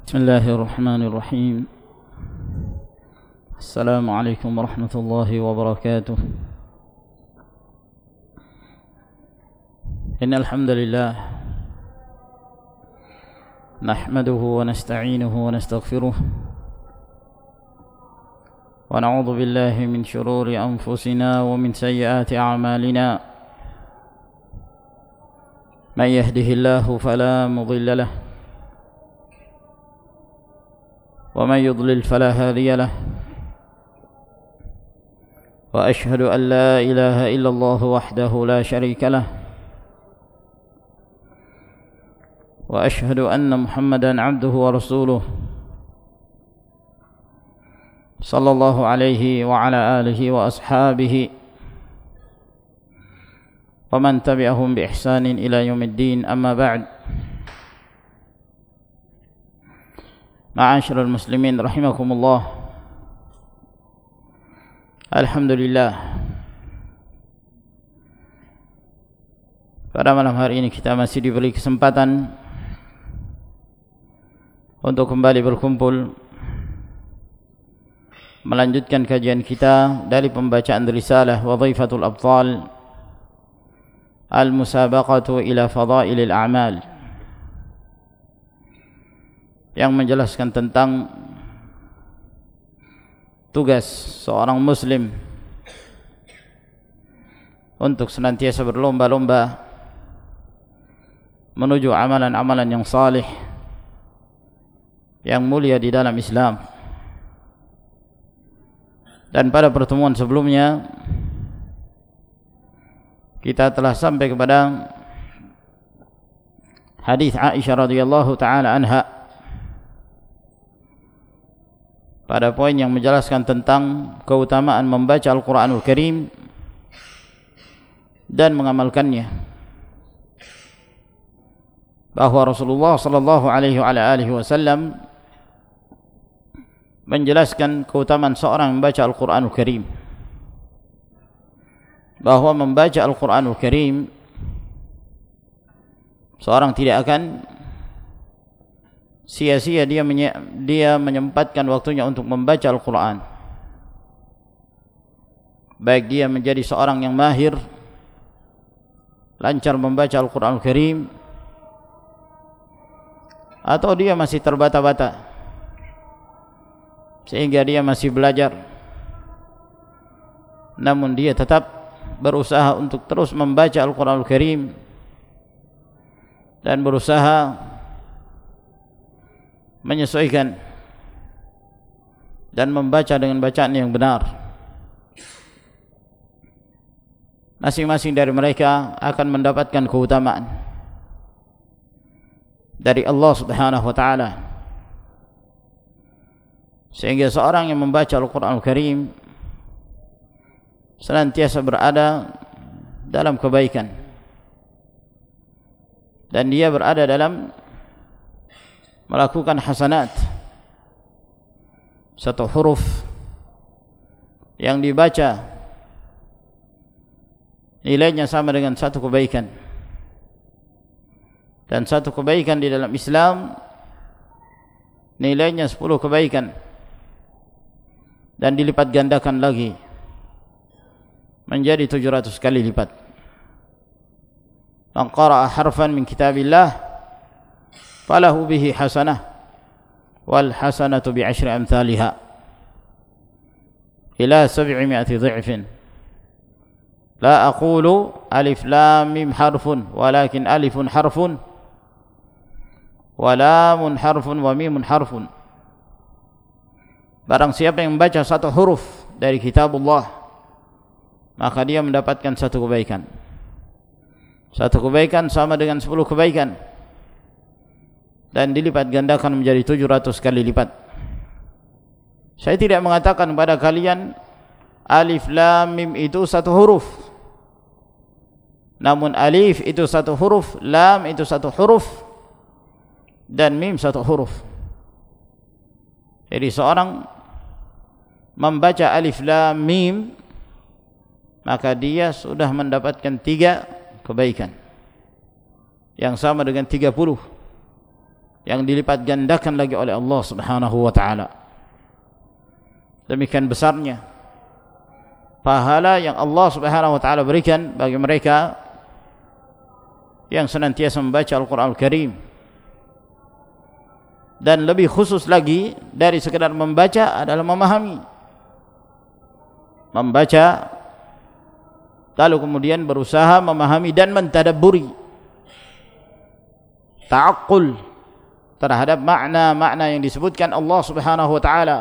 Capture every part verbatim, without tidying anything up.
بسم الله الرحمن الرحيم. السلام عليكم ورحمة الله وبركاته. إن الحمد لله نحمده ونستعينه ونستغفره ونعوذ بالله من شرور أنفسنا ومن سيئات أعمالنا. من يهده الله فلا مضل له ومن يضلل فلا هادي له، وأشهد أن لا إله إلا الله وحده لا شريك له، وأشهد أن محمدا عبده ورسوله صلى الله عليه وعلى آله وأصحابه ومن تبعهم بإحسان إلى يوم الدين. أما بعد، Ma'asyiral muslimin rahimakumullah. Alhamdulillah, pada malam hari ini kita masih diberi kesempatan untuk kembali berkumpul melanjutkan kajian kita dari pembacaan risalah Wadhifatul Abthal Al-Musabaqatu ila Fadailil A'mal, yang menjelaskan tentang tugas seorang muslim untuk senantiasa berlomba-lomba menuju amalan-amalan yang salih, yang mulia di dalam Islam. Dan pada pertemuan sebelumnya kita telah sampai kepada hadis Aisyah radhiyallahu taala anha, pada poin yang menjelaskan tentang keutamaan membaca Al-Quranul Karim dan mengamalkannya, bahwa Rasulullah sallallahu alaihi wasallam menjelaskan keutamaan seorang membaca Al-Quranul Karim, bahwa membaca Al-Quranul Karim seorang tidak akan sia-sia dia menye dia menyempatkan waktunya untuk membaca Al-Quran, baik dia menjadi seorang yang mahir, lancar membaca Al-Quran Al-Karim, atau dia masih terbata-bata sehingga dia masih belajar, namun dia tetap berusaha untuk terus membaca Al-Quran Al-Karim dan berusaha menyesuaikan dan membaca dengan bacaan yang benar. Masing-masing dari mereka akan mendapatkan keutamaan dari Allah Subhanahu wa taala, sehingga seorang yang membaca Al-Quran Al-Karim senantiasa berada dalam kebaikan, dan dia berada dalam melakukan hasanat. Satu huruf yang dibaca nilainya sama dengan satu kebaikan, dan satu kebaikan di dalam Islam nilainya sepuluh kebaikan, dan dilipat gandakan lagi menjadi tujuh ratus kali lipat. Man qara'a harfan min kitabillah falahu bihi hasanah wal hasanatu bi ashri amthaliha ila sab'imi'ati dhi'fin. La aqulu alif lam mim harfun walakin alifun harfun wa lamun harfun wa mimun harfun. Barang siapa yang membaca satu huruf dari kitabullah, maka dia mendapatkan satu kebaikan. Satu kebaikan sama dengan sepuluh kebaikan, dan dilipat gandakan menjadi tujuh ratus kali lipat. Saya tidak mengatakan kepada kalian alif lam mim itu satu huruf, namun alif itu satu huruf, lam itu satu huruf, dan mim satu huruf. Jadi seorang membaca alif lam mim, maka dia sudah mendapatkan tiga kebaikan yang sama dengan tiga puluh. yang dilipat gandakan lagi oleh Allah Subhanahu wa taala. Demikian besarnya pahala yang Allah Subhanahu wa taala berikan bagi mereka yang senantiasa membaca Al-Qur'an Al-Karim. Dan lebih khusus lagi dari sekedar membaca adalah memahami. Membaca lalu kemudian berusaha memahami dan mentadabburi, ta'aqqul terhadap makna-makna yang disebutkan Allah Subhanahu wa taala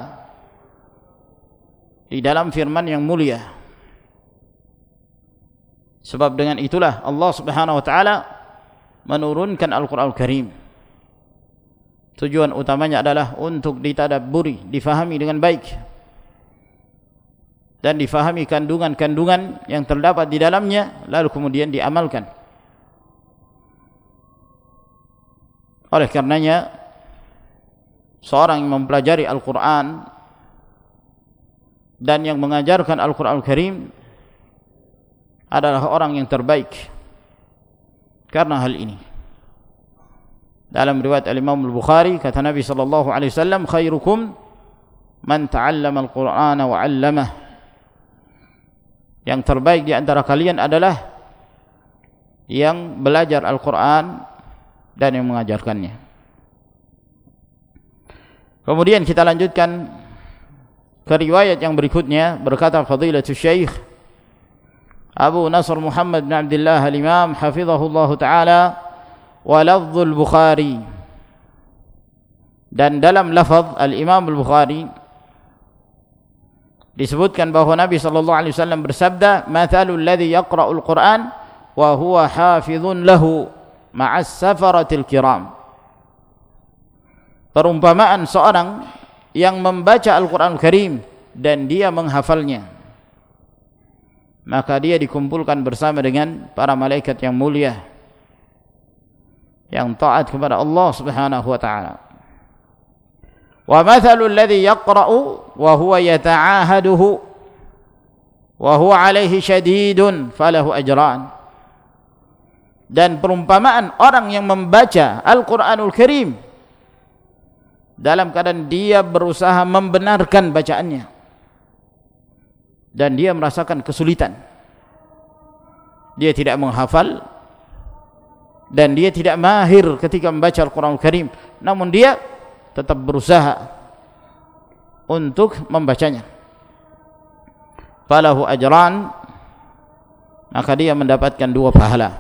di dalam firman yang mulia. Sebab dengan itulah Allah Subhanahu wa taala menurunkan Al-Qur'an Al-Karim. Tujuan utamanya adalah untuk ditadabburi, difahami dengan baik, dan difahami kandungan-kandungan yang terdapat di dalamnya, lalu kemudian diamalkan. Oleh karenanya, seorang yang mempelajari Al-Quran dan yang mengajarkan Al-Quran Al-Karim adalah orang yang terbaik karena hal ini. Dalam riwayat Al-Imam Al-Bukhari, kata Nabi sallallahu alaihi wasallam, khairukum man ta'allama Al-Qur'ana wa 'allamah. Yang terbaik di antara kalian adalah yang belajar Al-Qur'an dan yang mengajarkannya. Kemudian kita lanjutkan ke riwayat yang berikutnya. Berkata Fadilatul Syekh Abu Nasr Muhammad bin Abdullah Al-Imam hafizahullah ta'ala, wa lafzul Bukhari, dan dalam lafaz Al-Imam Al-Bukhari disebutkan bahwa Nabi sallallahu alaihi wasallam bersabda, mathalul ladzi yaqra'ul Qur'an wa huwa hafizun lahu ma'as safaratil kiram. Perumpamaan seorang yang membaca Al-Qur'an Al-Karim dan dia menghafalnya, maka dia dikumpulkan bersama dengan para malaikat yang mulia yang taat kepada Allah Subhanahu wa taala. Wa mathalul ladzi yaqra'u wa huwa yata'ahaduhu wa huwa 'alaihi syadidun falahu ajran. Dan perumpamaan orang yang membaca Al-Qur'anul Karim dalam keadaan dia berusaha membenarkan bacaannya dan dia merasakan kesulitan, dia tidak menghafal dan dia tidak mahir ketika membaca Al-Quran Al-Karim, namun dia tetap berusaha untuk membacanya. Falahu ajran, maka dia mendapatkan dua pahala.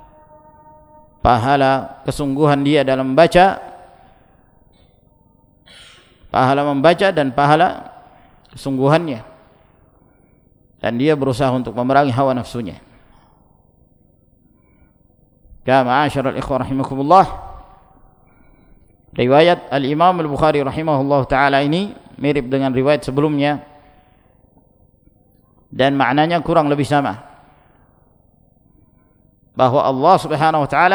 Pahala kesungguhan dia dalam membaca, pahala membaca dan pahala kesungguhannya, dan dia berusaha untuk memerangi hawa nafsunya. Ya ma'asyiral ikhwah rahimakumullah, riwayat Al-Imam Al-Bukhari rahimahullah ta'ala ini mirip dengan riwayat sebelumnya dan maknanya kurang lebih sama, bahwa Allah Subhanahu wa ta'ala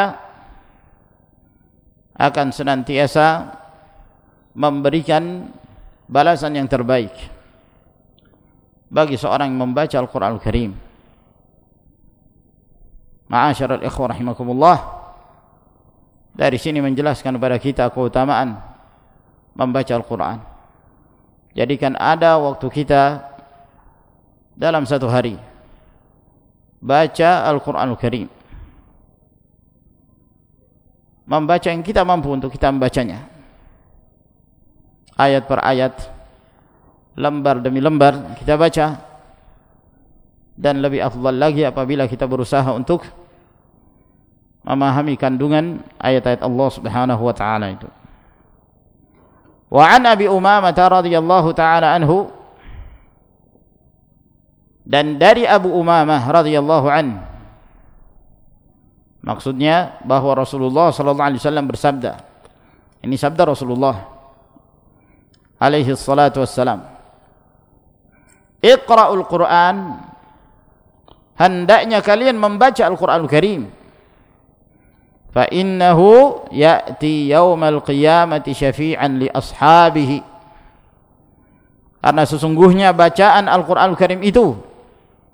akan senantiasa memberikan balasan yang terbaik bagi seorang yang membaca Al-Quran Al-Karim. Ma'asyiral ikhwah rahimakumullah, dari sini menjelaskan kepada kita keutamaan membaca Al-Quran. Jadikan ada waktu kita dalam satu hari baca Al-Quran Al-Karim, membaca yang kita mampu untuk kita membacanya, ayat per ayat, lembar demi lembar kita baca. Dan lebih afdal lagi apabila kita berusaha untuk memahami kandungan ayat-ayat Allah Subhanahu wa taala itu. Wa an Abi Umamah radhiyallahu taala anhu, dan dari Abu Umamah radhiyallahu an, maksudnya bahwa Rasulullah sallallahu alaihi wasallam bersabda. Ini sabda Rasulullah alaihi salatu wassalam, Iqra'ul Qur'an, hendaknya kalian membaca Al-Quran Al-Karim, fa innahu ya'ti yaumal qiyamati syafi'an li ashabihi, karena sesungguhnya bacaan Al-Quran Al-Karim itu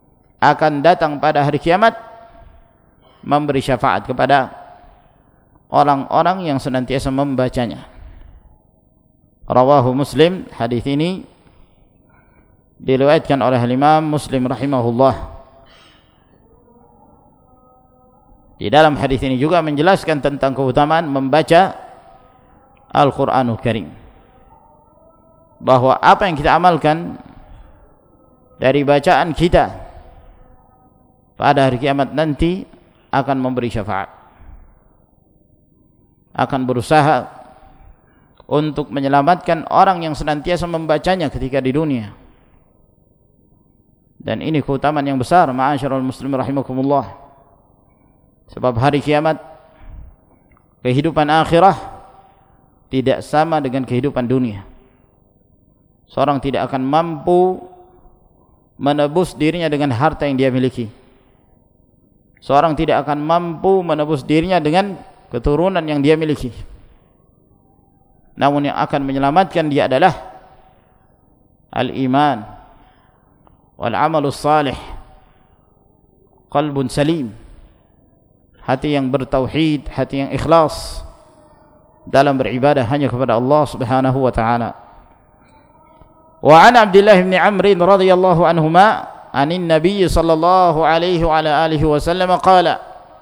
akan datang pada hari kiamat memberi syafaat kepada orang-orang yang senantiasa membacanya. Rawahu Muslim, hadis ini diriwayatkan oleh Imam Muslim rahimahullah. Di dalam hadis ini juga menjelaskan tentang keutamaan membaca Al-Qur'anul Karim, bahwa apa yang kita amalkan dari bacaan kita pada hari kiamat nanti akan memberi syafaat, akan berusaha untuk menyelamatkan orang yang senantiasa membacanya ketika di dunia. Dan ini keutamaan yang besar, ma'asyiral muslimin rahimakumullah. Sebab hari kiamat, kehidupan akhirah tidak sama dengan kehidupan dunia. Seorang tidak akan mampu menebus dirinya dengan harta yang dia miliki. Seorang tidak akan mampu menebus dirinya dengan keturunan yang dia miliki. Namun yang akan menyelamatkan dia adalah al-iman wal amalus salih, qalbun salim, hati yang bertauhid, hati yang ikhlas dalam beribadah hanya kepada Allah Subhanahu wa taala. Wa an Abdullah bin Amr radhiyallahu anhuma anin Nabi sallallahu alaihi wa ala alihi wasallam qala,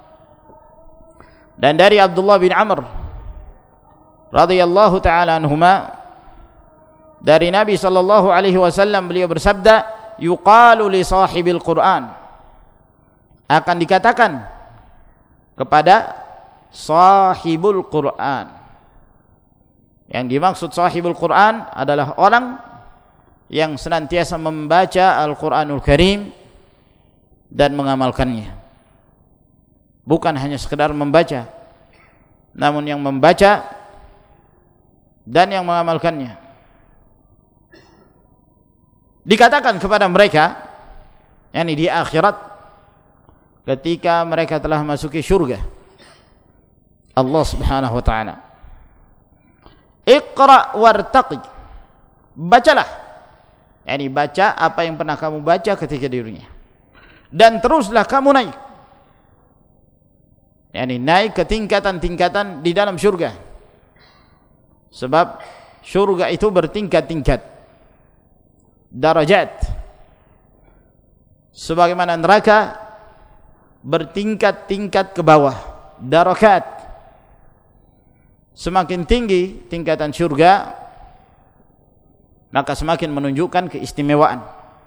dan dari Abdullah bin Amr radhiyallahu taala anhuma, dari Nabi sallallahu alaihi wasallam, beliau bersabda, yuqalu li sahibil Qur'an, akan dikatakan kepada sahibul Qur'an. Yang dimaksud sahibul Qur'an adalah orang yang senantiasa membaca Al-Qur'anul Karim dan mengamalkannya. Bukan hanya sekedar membaca, namun yang membaca dan yang mengamalkannya. Dikatakan kepada mereka, yakni di akhirat, ketika mereka telah masuki syurga Allah Subhanahu wa taala, Iqra wartaqi, bacalah, yakni baca apa yang pernah kamu baca ketika di dunia, dan teruslah kamu naik, yakni naik ke tingkatan-tingkatan di dalam syurga. Sebab syurga itu bertingkat-tingkat, darajat, sebagaimana neraka bertingkat-tingkat ke bawah, darakat. Semakin tinggi tingkatan syurga, maka semakin menunjukkan keistimewaan,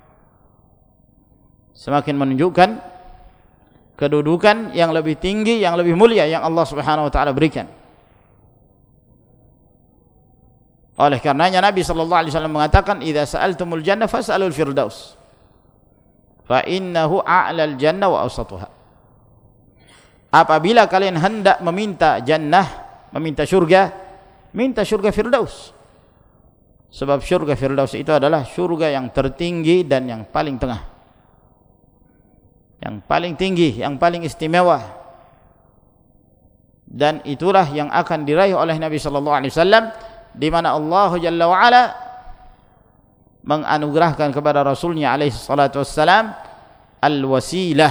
semakin menunjukkan kedudukan yang lebih tinggi, yang lebih mulia yang Allah Subhanahu wa taala berikan. Oleh karenanya Nabi sallallahu alaihi wasallam mengatakan, idza sa'altumul jannah fas'alul firdaus fa innahu a'lal jannah wa awsatuha. Apabila kalian hendak meminta jannah, meminta syurga, minta syurga firdaus. Sebab syurga firdaus itu adalah syurga yang tertinggi dan yang paling tengah, yang paling tinggi, yang paling istimewa. Dan itulah yang akan diraih oleh Nabi sallallahu alaihi wasallam, di mana Allah Jalla wa Ala menganugerahkan kepada Rasulnya alaihi salatu wassalam al-wasilah.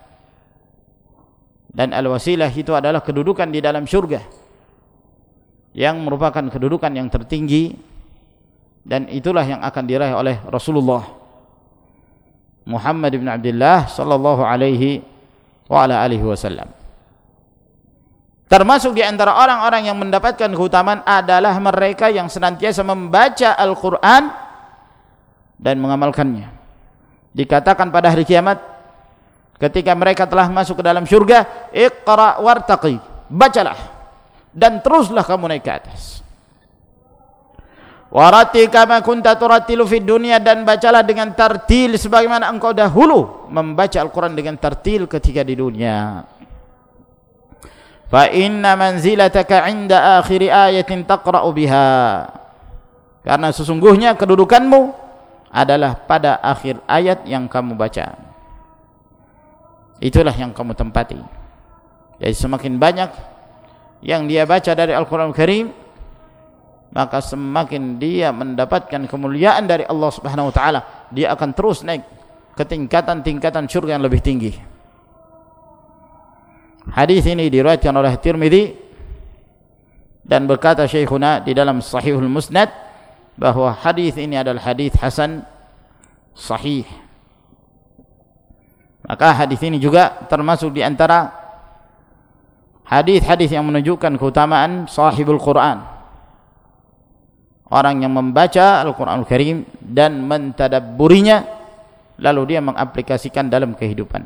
Dan al-wasilah itu adalah kedudukan di dalam syurga, yang merupakan kedudukan yang tertinggi, dan itulah yang akan diraih oleh Rasulullah Muhammad bin Abdullah sallallahu alaihi wa ala alihi wasallam. Termasuk di antara orang-orang yang mendapatkan keutamaan adalah mereka yang senantiasa membaca Al-Quran dan mengamalkannya. Dikatakan pada hari kiamat, ketika mereka telah masuk ke dalam syurga, Iqra wartaqi, bacalah dan teruslah kamu naik ke atas. Warati kama kunta turattilu fid dunya, dan bacalah dengan tartil sebagaimana engkau dahulu membaca Al-Quran dengan tartil ketika di dunia. Fa inna manzilataka 'inda akhir ayatin taqra'u biha, karena sesungguhnya kedudukanmu adalah pada akhir ayat yang kamu baca. Itulah yang kamu tempati. Jadi semakin banyak yang dia baca dari Al-Quran Al-Karim, maka semakin dia mendapatkan kemuliaan dari Allah Subhanahu wa taala. Dia akan terus naik ke tingkatan-tingkatan surga yang lebih tinggi. Hadis ini diriwayatkan oleh Tirmidzi Dan berkata Syekhuna di dalam Sahihul Musnad bahwa hadis ini adalah hadis hasan sahih. Maka hadis ini juga termasuk di antara hadis-hadis yang menunjukkan keutamaan sahibul Quran, orang yang membaca Al-Quranul Karim dan mentadabburinya lalu dia mengaplikasikan dalam kehidupan.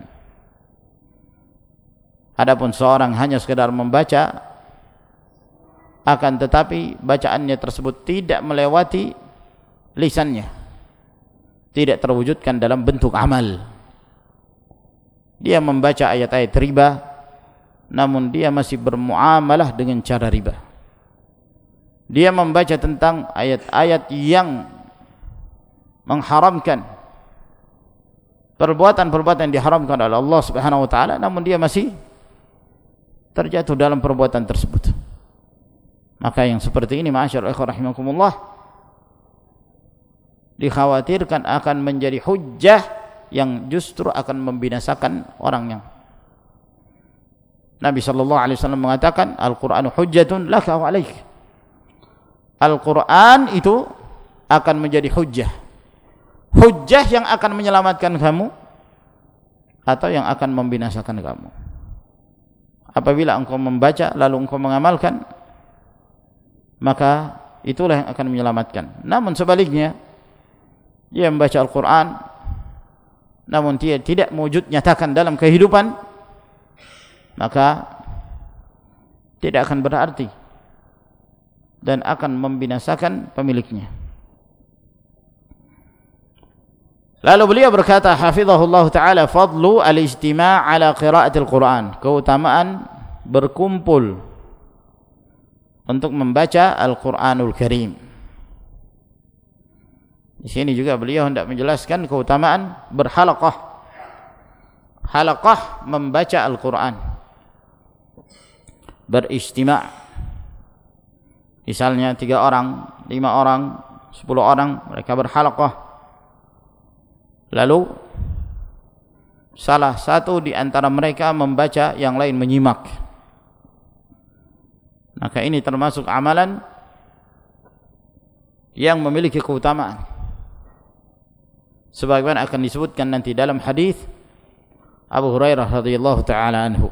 Adapun seorang hanya sekedar membaca, akan tetapi bacaannya tersebut tidak melewati lisannya, tidak terwujudkan dalam bentuk amal. Dia membaca ayat-ayat riba, namun dia masih bermuamalah dengan cara riba. Dia membaca tentang ayat-ayat yang mengharamkan perbuatan-perbuatan yang diharamkan oleh Allah Subhanahu wa taala, namun dia masih terjatuh dalam perbuatan tersebut. Maka yang seperti ini, ma'asyarul ikhwah rahimakumullah, dikhawatirkan akan menjadi hujjah yang justru akan membinasakan orangnya. Nabi sallallahu alaihi wasallam mengatakan, Al-Qur'anu hujjatun laka wa alaik. Al-Qur'an itu akan menjadi hujjah. Hujjah yang akan menyelamatkan kamu atau yang akan membinasakan kamu. Apabila engkau membaca lalu engkau mengamalkan, maka itulah yang akan menyelamatkan. Namun sebaliknya, dia membaca Al-Quran namun dia tidak mewujud nyatakan dalam kehidupan, maka tidak akan berarti dan akan membinasakan pemiliknya. Lalu beliau berkata, hafizahullah ta'ala, fadlu al-ijtima' ala qira'atil Qur'an, keutamaan berkumpul untuk membaca Al-Qur'anul Karim. Di sini juga beliau hendak menjelaskan keutamaan berhalaqah. Halaqah membaca Al-Qur'an, berijtima'. Misalnya tiga orang, lima orang, sepuluh orang, mereka berhalaqah. Lalu salah satu di antara mereka membaca, yang lain menyimak. Maka ini termasuk amalan yang memiliki keutamaan, sebagaimana akan disebutkan nanti dalam hadis Abu Hurairah radhiyallahu taala anhu.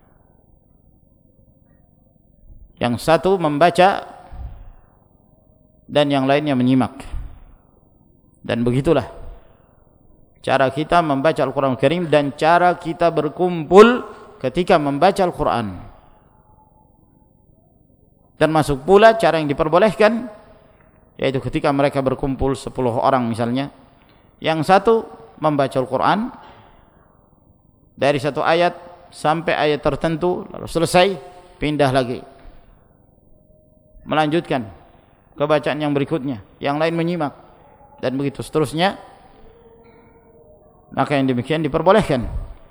Yang satu membaca dan yang lainnya menyimak. Dan begitulah cara kita membaca Al-Quran Al-Karim dan cara kita berkumpul ketika membaca Al-Quran. Termasuk pula cara yang diperbolehkan, yaitu ketika mereka berkumpul sepuluh orang misalnya, yang satu membaca Al-Quran dari satu ayat sampai ayat tertentu, lalu selesai, pindah lagi, melanjutkan ke bacaan yang berikutnya, yang lain menyimak, dan begitu seterusnya. Maka yang demikian diperbolehkan.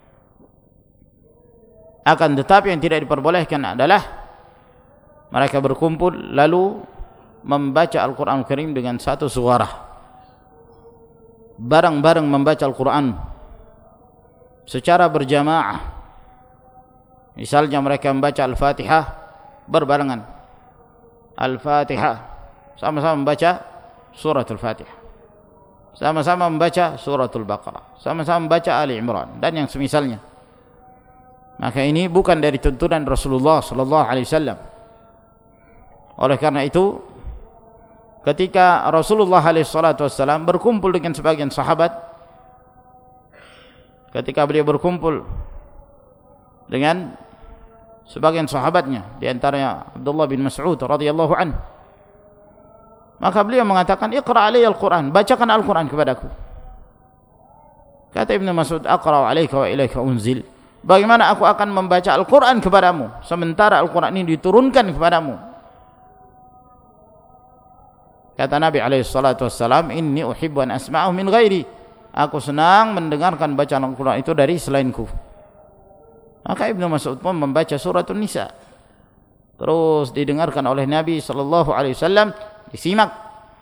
Akan tetapi yang tidak diperbolehkan adalah mereka berkumpul lalu membaca Al-Quran Al-Karim dengan satu suara, bareng-bareng membaca Al-Quran secara berjamaah. Misalnya mereka membaca Al-Fatihah berbarengan, Al-Fatihah, sama-sama membaca surat Al-Fatihah, sama-sama membaca suratul Baqarah, sama-sama membaca Ali Imran, dan yang semisalnya. Maka ini bukan dari tuntunan Rasulullah sallallahu alaihi wasallam. Oleh karena itu, ketika Rasulullah alaihi salatu wasallam berkumpul dengan sebagian sahabat, ketika beliau berkumpul dengan sebagian sahabatnya, di antaranya Abdullah bin Mas'ud radhiyallahu anhu, maka beliau mengatakan, "Iqra' alayya al-Quran, bacakan Al-Quran kepadaku." Kata Ibnu Mas'ud, "Aqra'u alayka wa ilayka unzil." Bagaimana aku akan membaca Al-Quran kepadamu sementara Al-Quran ini diturunkan kepadamu? Kata Nabi alaihi salatu wassalam, "Inni uhibbu an asma'ahu min ghairi." Aku senang mendengarkan bacaan Al-Quran itu dari selainku. Maka Ibnu Mas'ud pun membaca suratul Nisa, terus didengarkan oleh Nabi sallallahu alaihi wasallam, disimak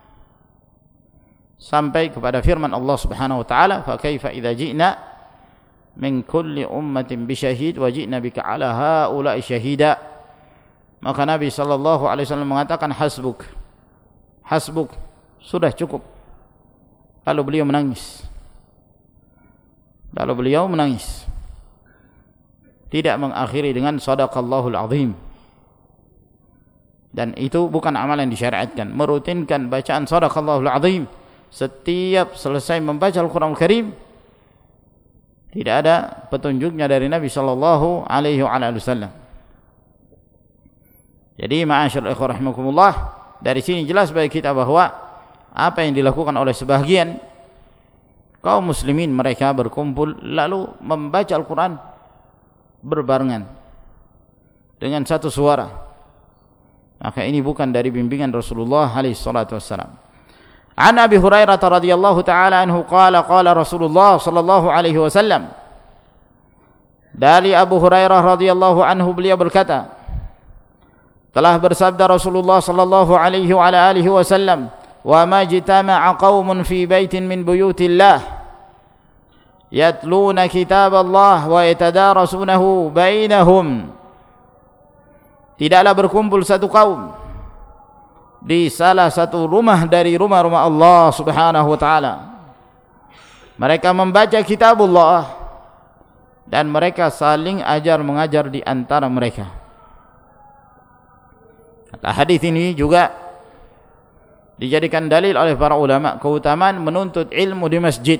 sampai kepada firman Allah Subhanahu wa taala, "Fa kaifa idza ji'na min kulli ummatin bi syahid wa ji'na bika 'ala haula'i syahida." Maka Nabi sallallahu alaihi wasallam mengatakan hasbuk, hasbuk, sudah cukup. Lalu beliau menangis. Lalu beliau menangis. Tidak mengakhiri dengan sadaqallahul azim. Dan itu bukan amalan yang disyariatkan. Merutinkan bacaan sadaqallahul azim setiap selesai membaca Al-Quran Al-Karim, tidak ada petunjuknya dari Nabi sallallahu alaihi wasallam. Jadi ma'asyiral ikhwah rahimakumullah, dari sini jelas bagi kita bahwa apa yang dilakukan oleh sebahagian kaum muslimin, mereka berkumpul lalu membaca Al-Quran berbarengan dengan satu suara, maka ini bukan dari bimbingan Rasulullah alaihi salatu wassalam. An Abi Hurairah radhiyallahu taala anhu qala qala Rasulullah sallallahu alaihi wasallam, dari Abu Hurairah radhiyallahu anhu beliau berkata, telah bersabda Rasulullah sallallahu alaihi wa ala alihi wasallam, wa majtama'a qaumun fi baitin min buyutillah yatluna kitaballah wa yatadarasunahu bainahum, tidaklah berkumpul satu kaum di salah satu rumah dari rumah-rumah Allah subhanahu wa ta'ala, mereka membaca kitabullah dan mereka saling ajar mengajar di antara mereka. Kata hadis ini juga dijadikan dalil oleh para ulama keutamaan menuntut ilmu di masjid,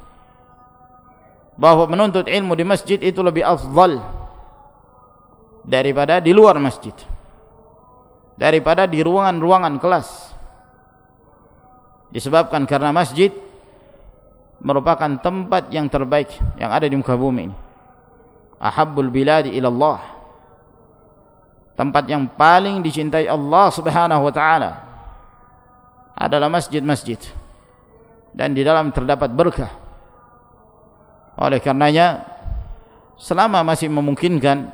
bahwa menuntut ilmu di masjid itu lebih afdal daripada di luar masjid, daripada di ruangan-ruangan kelas. Disebabkan karena masjid merupakan tempat yang terbaik yang ada di muka bumi ini. Ahabbul biladi ilallah, tempat yang paling dicintai Allah subhanahu wa ta'ala adalah masjid-masjid, dan di dalam terdapat berkah. Oleh karenanya, selama masih memungkinkan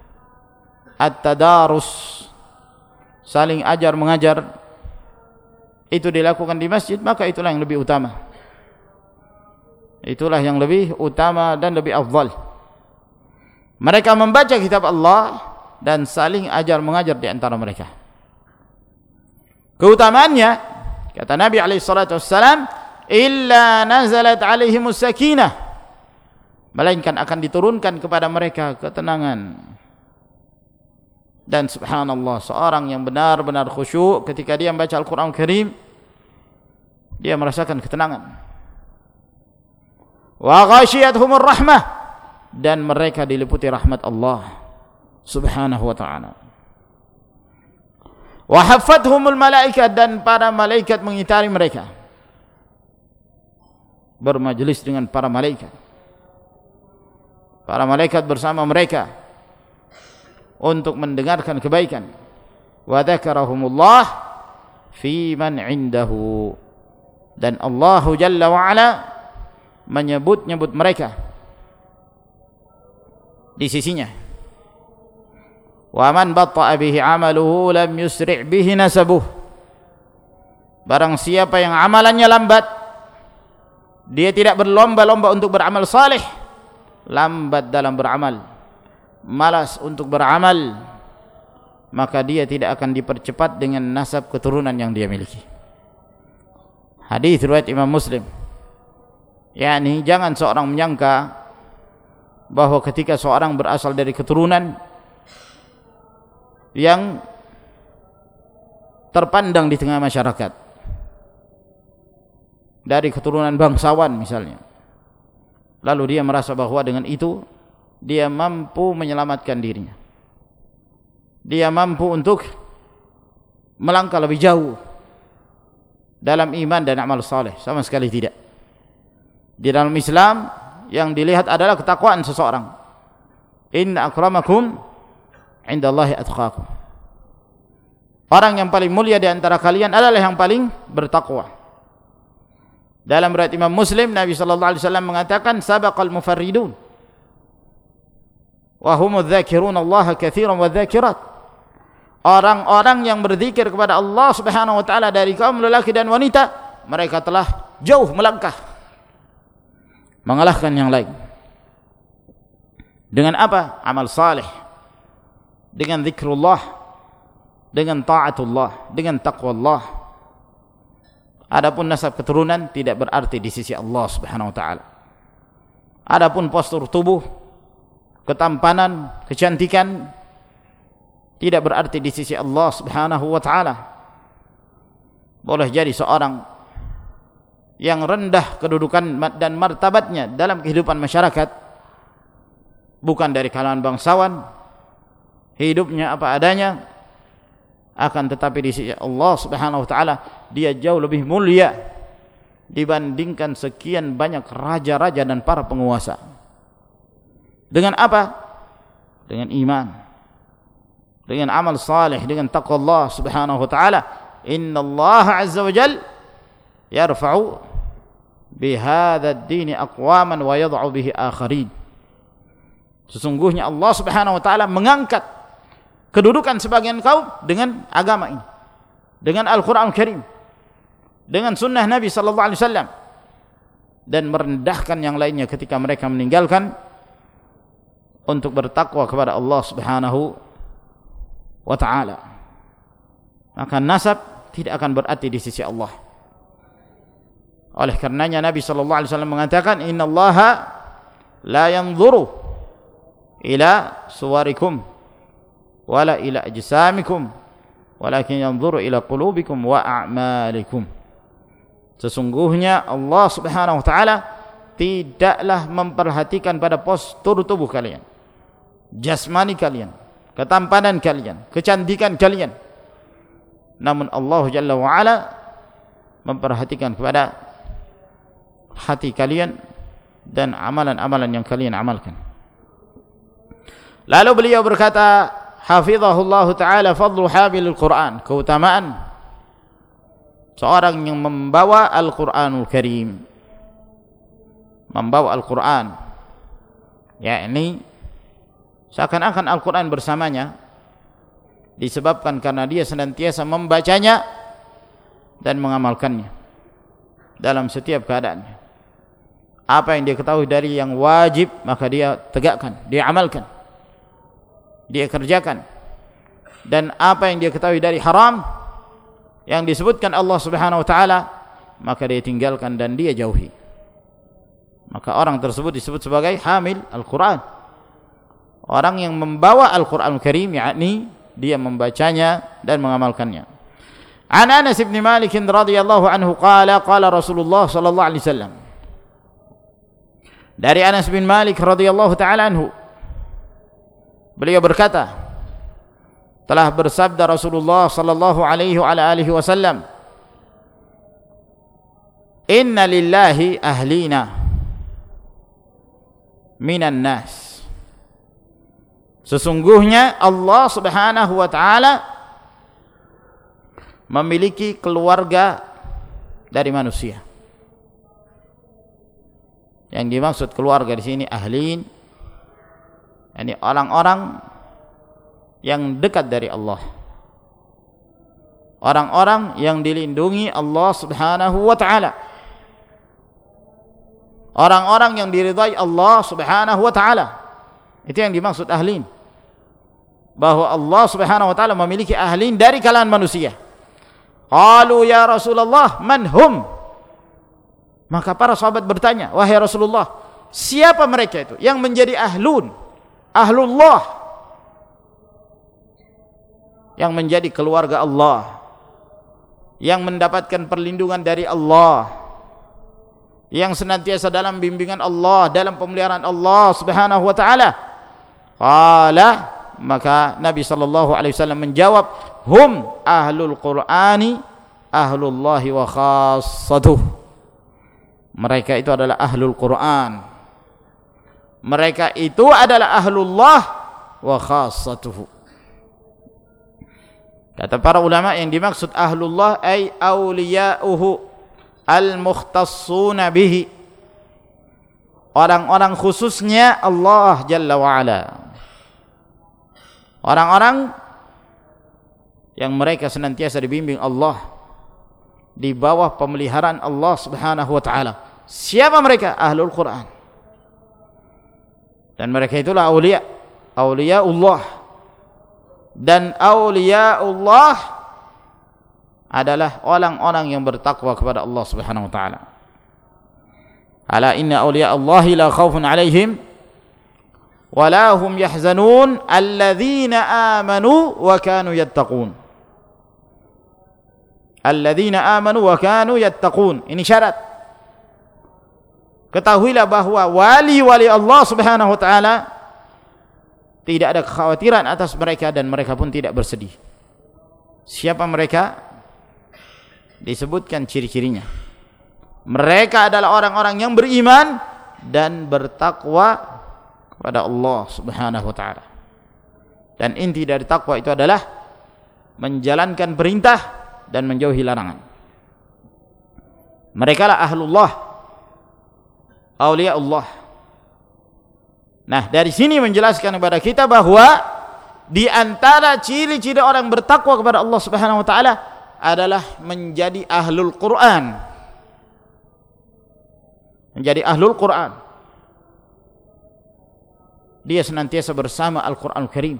at-tadarus, saling ajar mengajar, itu dilakukan di masjid, maka itulah yang lebih utama. Itulah yang lebih utama dan lebih afdal. Mereka membaca kitab Allah dan saling ajar mengajar di antara mereka. Keutamaannya, kata Nabi alaihi salatu wassalam, illa nazalat alaihimus sakinah, melainkan akan diturunkan kepada mereka ketenangan. Dan subhanallah, seorang yang benar-benar khusyuk ketika dia membaca Al-Quran Al-Karim, dia merasakan ketenangan. Wa ghashiyatuhumur rahmah, dan mereka diliputi rahmat Allah subhanahu wa ta'ala. Wa haffathumul malaikat, dan para malaikat mengitari mereka, bermajlis dengan para malaikat. Para malaikat bersama mereka untuk mendengarkan kebaikan. Wa dzakarahumullah fi man indahu, dan Allah Jalla wa Ala menyebut-nyebut mereka di sisinya. Wa man batta'a bihi 'amaluhu lam yusri' bihi nasabuh, barang siapa yang amalannya lambat, dia tidak berlomba-lomba untuk beramal saleh, lambat dalam beramal, malas untuk beramal, maka dia tidak akan dipercepat dengan nasab keturunan yang dia miliki. Hadis riwayat Imam Muslim. yakni jangan seorang menyangka bahwa ketika seorang berasal dari keturunan yang terpandang di tengah masyarakat, dari keturunan bangsawan misalnya, lalu dia merasa bahwa dengan itu dia mampu menyelamatkan dirinya, dia mampu untuk melangkah lebih jauh dalam iman dan amal saleh. Sama sekali tidak. Di dalam Islam yang dilihat adalah ketakwaan seseorang. Inna akramakum indallahi atqakum. Orang yang paling mulia di antara kalian adalah yang paling bertakwa. Dalam riwayat Imam Muslim, Nabi sallallahu alaihi wasallam mengatakan, sabaqal mufarridun wa humudz dzakiruna Allah katsiran wadz-dzakirat. Orang-orang yang berzikir kepada Allah Subhanahu wa taala dari kaum lelaki dan wanita, mereka telah jauh melangkah mengalahkan yang lain. Dengan apa? Amal saleh, dengan zikrullah, dengan taatullah, dengan taqwa Allah. Adapun nasab keturunan tidak berarti di sisi Allah Subhanahu wa taala. Adapun postur tubuh, ketampanan, kecantikan tidak berarti di sisi Allah Subhanahu wa taala. Boleh jadi seorang yang rendah kedudukan dan martabatnya dalam kehidupan masyarakat, bukan dari kalangan bangsawan, hidupnya apa adanya, akan tetapi di sisi Allah Subhanahu wa taala dia jauh lebih mulia dibandingkan sekian banyak raja-raja dan para penguasa. Dengan apa? Dengan iman, dengan amal saleh, dengan taqwa Allah Subhanahu wa taala. Innallaha azza wa jalla yarfa'u bihadza ad-din aqwaman wa yad'u bihi akharin. Sesungguhnya Allah Subhanahu wa taala mengangkat kedudukan sebagian kaum dengan agama ini, dengan Al-Qur'an Al-Karim, dengan sunnah Nabi sallallahu alaihi wasallam, dan merendahkan yang lainnya ketika mereka meninggalkan untuk bertakwa kepada Allah Subhanahu wa taala. Maka nasab tidak akan berarti di sisi Allah. Oleh karenanya Nabi sallallahu alaihi wasallam mengatakan, innallaha la yanzuru ila suwarikum wala ila ajsamikum walakin yanzuru ila qulubikum wa a'malikum. Sesungguhnya Allah Subhanahu wa taala tidaklah memperhatikan pada postur tubuh kalian, jasmani kalian, ketampanan kalian, kecantikan kalian. Namun Allah Jalla wa Ala memperhatikan kepada hati kalian dan amalan-amalan yang kalian amalkan. Lalu beliau berkata, hafizahullah ta'ala, fadlu hamilul Quran, keutamaan seorang yang membawa Al-Quranul Karim, membawa Al-Quran, yakni seakan-akan Al-Quran bersamanya, disebabkan karena dia senantiasa membacanya dan mengamalkannya dalam setiap keadaannya. Apa yang dia ketahui dari yang wajib, maka dia tegakkan, dia amalkan, dia kerjakan. Dan apa yang dia ketahui dari haram yang disebutkan Allah Subhanahu wa taala, maka dia tinggalkan dan dia jauhi. Maka orang tersebut disebut sebagai hamil Al-Quran, orang yang membawa Al-Quranul Karim, yakni dia membacanya dan mengamalkannya. An Anas bin Malik radhiyallahu anhu qala qala Rasulullah sallallahu alaihi wasallam. Dari Anas bin Malik radhiyallahu taala anhu, beliau berkata, telah bersabda Rasulullah sallallahu alaihi wa alihi wasallam, inna lillahi ahlina minan nas. Sesungguhnya Allah Subhanahu wa taala memiliki keluarga dari manusia. Yang dimaksud keluarga di sini ahlin, yakni orang-orang yang dekat dari Allah, orang-orang yang dilindungi Allah Subhanahu wa taala, orang-orang yang diridai Allah Subhanahu wa taala. Itu yang dimaksud ahlin, bahwa Allah Subhanahu wa taala memiliki ahlin dari kalangan manusia. Qalu ya Rasulullah man hum? Maka para sahabat bertanya, wahai Rasulullah, siapa mereka itu yang menjadi ahlun, ahlullah, yang menjadi keluarga Allah, yang mendapatkan perlindungan dari Allah, yang senantiasa dalam bimbingan Allah, dalam pemeliharaan Allah Subhanahu wa taala? Qala, maka Nabi sallallahu alaihi wasallam menjawab, hum ahlul Qur'ani ahlullahi wa khassatuh. Mereka itu adalah ahlul Qur'an, mereka itu adalah ahlullah wa khassatuhu. Kata para ulama, yang dimaksud ahlullah ay awliya'uhu al-mukhtassuna bihi, orang-orang khususnya Allah Jalla wa'ala, orang-orang yang mereka senantiasa dibimbing Allah, di bawah pemeliharaan Allah Subhanahu wa taala. Siapa mereka? Ahlul Quran. Dan mereka itulah aulia, auliaullah, dan auliyaullah adalah orang-orang yang bertakwa kepada Allah Subhanahu wa taala. Ala inna awliya'allahi la khaufun 'alaihim wa la hum yahzanun alladzina amanu wa kanu yattaqun. Alladzina amanu wa kanu yattaqun. Ini syarat. Ketahuilah bahwa wali-wali Allah Subhanahu wa taala tidak ada kekhawatiran atas mereka dan mereka pun tidak bersedih. Siapa mereka? Disebutkan ciri-cirinya. Mereka adalah orang-orang yang beriman dan bertakwa kepada Allah Subhanahu wa taala. Dan inti dari takwa itu adalah menjalankan perintah dan menjauhi larangan. Mereka lah ahlullah, aulia Allah. Nah, dari sini menjelaskan kepada kita bahwa di antara ciri-ciri orang bertakwa kepada Allah Subhanahu wa taala adalah menjadi ahlul Quran. Menjadi ahlul Quran. Dia senantiasa bersama Al-Quranul Karim.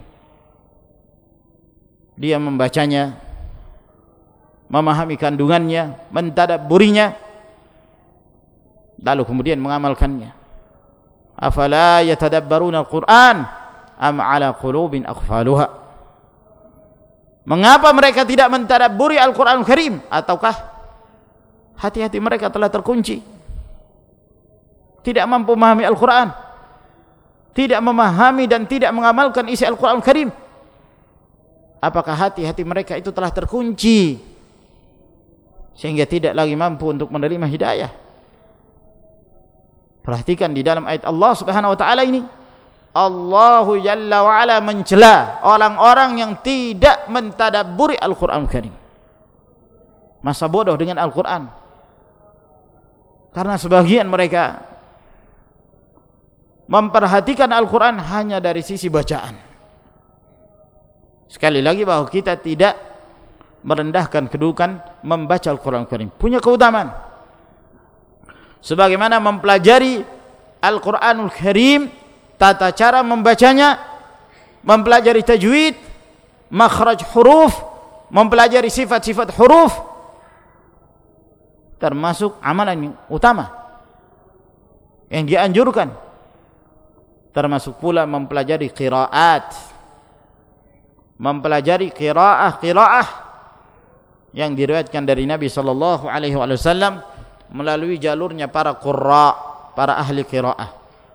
Dia membacanya, memahami kandungannya, mentadabburinya, lalu kemudian mengamalkannya. Afala yatadabbaruna al-Quran am ala qulubin aqfaluha. Mengapa mereka tidak mentadabburi Al-Quranul Karim? Ataukah hati-hati mereka telah terkunci, tidak mampu memahami Al-Quran, tidak memahami dan tidak mengamalkan isi Al-Quranul Karim? Apakah hati-hati mereka itu telah terkunci sehingga tidak lagi mampu untuk menerima hidayah? Perhatikan di dalam ayat Allah Subhanahu wa taala ini, Allahu Jalla wa Ala mencela orang-orang yang tidak mentadabburi Al-Quranul Karim. Masa bodoh dengan Al-Quran. Karena sebagian mereka memperhatikan Al-Quran hanya dari sisi bacaan. Sekali lagi bahwa kita tidak merendahkan kedudukan membaca Al-Quran Al-Karim. Punya keutamaan. Sebagaimana mempelajari Al-Quranul Karim, tata cara membacanya, mempelajari tajwid, makhraj huruf, mempelajari sifat-sifat huruf, termasuk amalan yang utama yang dianjurkan. Termasuk pula mempelajari qiraat, mempelajari qiraah-qiraah yang diriwayatkan dari Nabi sallallahu alaihi wasallam melalui jalurnya para qurra, para ahli qiraah.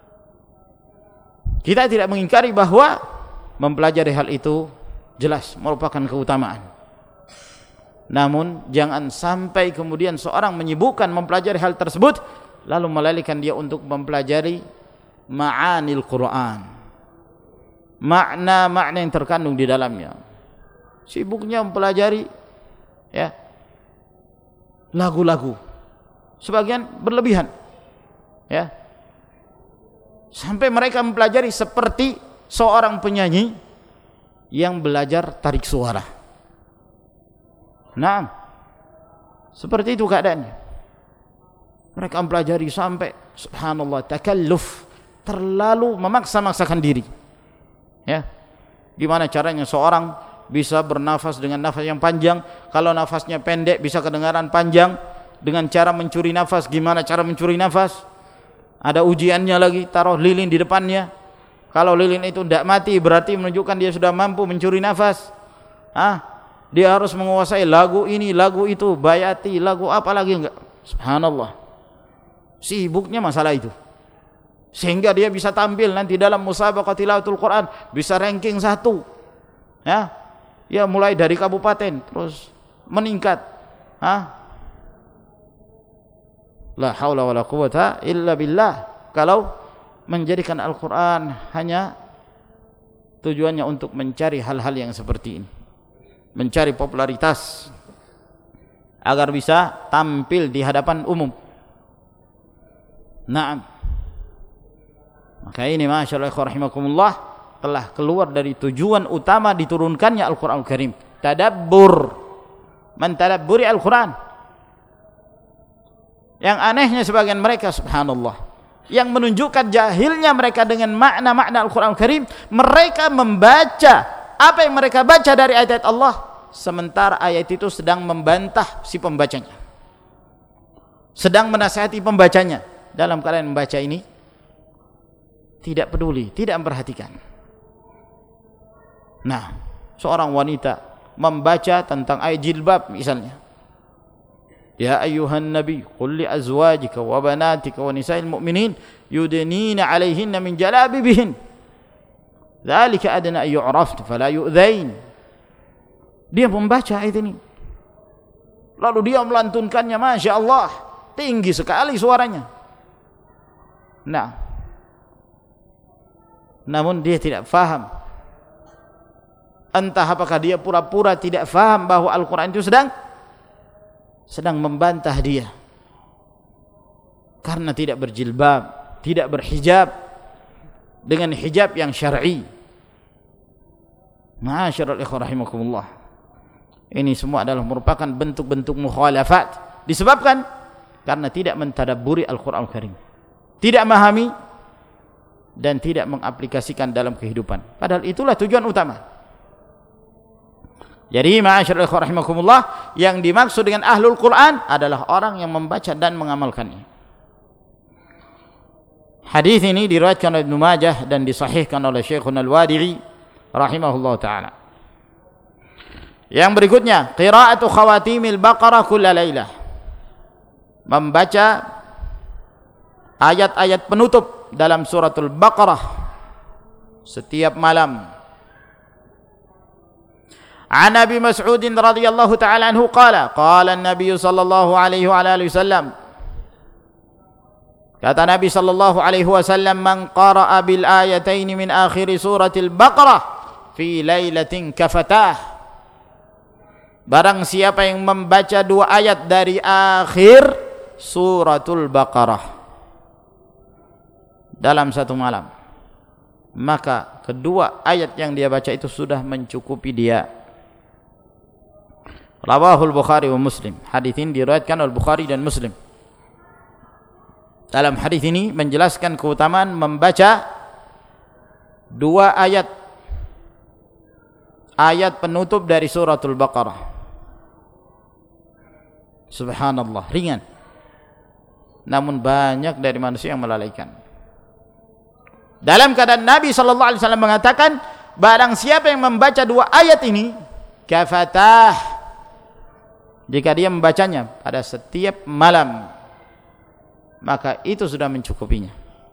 Kita tidak mengingkari bahwa mempelajari hal itu jelas merupakan keutamaan. Namun jangan sampai kemudian seorang menyibukkan mempelajari hal tersebut lalu melalaikan dia untuk mempelajari ma'anil Quran, makna-makna yang terkandung di dalamnya. Sibuknya mempelajari ya lagu-lagu, sebagian berlebihan ya, sampai mereka mempelajari seperti seorang penyanyi yang belajar tarik suara. Nah, seperti itu keadaannya. Mereka mempelajari sampai subhanallah takalluf, terlalu memaksa-maksakan diri. Ya. Gimana caranya seorang bisa bernafas dengan nafas yang panjang? Kalau nafasnya pendek bisa kedengaran panjang. Dengan cara mencuri nafas, gimana cara mencuri nafas? Ada ujiannya lagi, taruh lilin di depannya. Kalau lilin itu tidak mati berarti menunjukkan dia sudah mampu mencuri nafas. Ah, dia harus menguasai lagu ini, lagu itu, bayati, lagu apa lagi enggak? Subhanallah. Sibuknya masalah itu. Sehingga dia bisa tampil nanti dalam musabaqah tilawatul Quran, bisa ranking satu. Ya. Ya mulai dari kabupaten terus meningkat. Hah? La haula wala quwata illa billah. Kalau menjadikan Al-Quran hanya tujuannya untuk mencari hal-hal yang seperti ini, mencari popularitas agar bisa tampil di hadapan umum. Naam. Maka ini masyaallah rahimakumullah telah keluar dari tujuan utama diturunkannya Al-Quran Al-Karim, tadabbur, mentadabburi Al-Quran. Yang anehnya sebagian mereka subhanallah, yang menunjukkan jahilnya mereka dengan makna-makna Al-Quran Al-Karim, mereka membaca apa yang mereka baca dari ayat-ayat Allah, sementara ayat itu sedang membantah si pembacanya, sedang menasihati pembacanya. Dalam keadaan membaca ini tidak peduli, tidak memperhatikan. Nah, seorang wanita membaca tentang ayat jilbab misalnya, ya ayyuhan nabi qul li azwajika wa banatika wa nisa'il mu'minin yudnina 'alaihinna min jalabibihin dzalika adna ay yu'rafna fala yu'dzain. Dia membaca ayat ini, lalu dia melantunkannya, masya Allah, tinggi sekali suaranya. Nah, namun dia tidak faham. Entah apakah dia pura-pura tidak faham bahwa Al-Quran itu sedang sedang membantah dia karena tidak berjilbab, tidak berhijab dengan hijab yang syar'i. Ma'asyiral ikhwah rahimakumullah, ini semua adalah merupakan bentuk-bentuk mukhalafat, disebabkan karena tidak mentadabburi Al-Quran Al-Karim, tidak memahami dan tidak mengaplikasikan dalam kehidupan, padahal itulah tujuan utama. Jadi ma'asyiral ikhwah rahimakumullah, yang dimaksud dengan ahlul Quran adalah orang yang membaca dan mengamalkannya. Hadis ini diriwayatkan oleh Ibnu Majah dan disahihkan oleh Syekhuna Al-Wadi'i rahimahullah taala. Yang berikutnya, qiraatu khawatimil Baqarah kulla lailah, membaca ayat-ayat penutup dalam suratul Baqarah setiap malam. An Abi Mas'ud radhiyallahu ta'ala anhu qala qala an-nabiy sallallahu alaihi wa alihi wasallam, kata Nabi sallallahu alaihi wasallam, man qara'a bil ayatain min akhir suratil Baqarah fi lailatin kafatah, barang siapa yang membaca dua ayat dari akhir suratul Baqarah dalam satu malam, maka kedua ayat yang dia baca itu sudah mencukupi dia. Rawahul Bukhari wa Muslim. Hadis ini diriwayatkan oleh Bukhari dan Muslim. Dalam hadis ini menjelaskan keutamaan membaca dua ayat ayat penutup dari suratul Baqarah. Subhanallah, ringan, namun banyak dari manusia yang melalaikan. Dalam keadaan Nabi sallallahu alaihi wasallam mengatakan, barang siapa yang membaca dua ayat ini kafatah, jika dia membacanya pada setiap malam, maka itu sudah mencukupinya.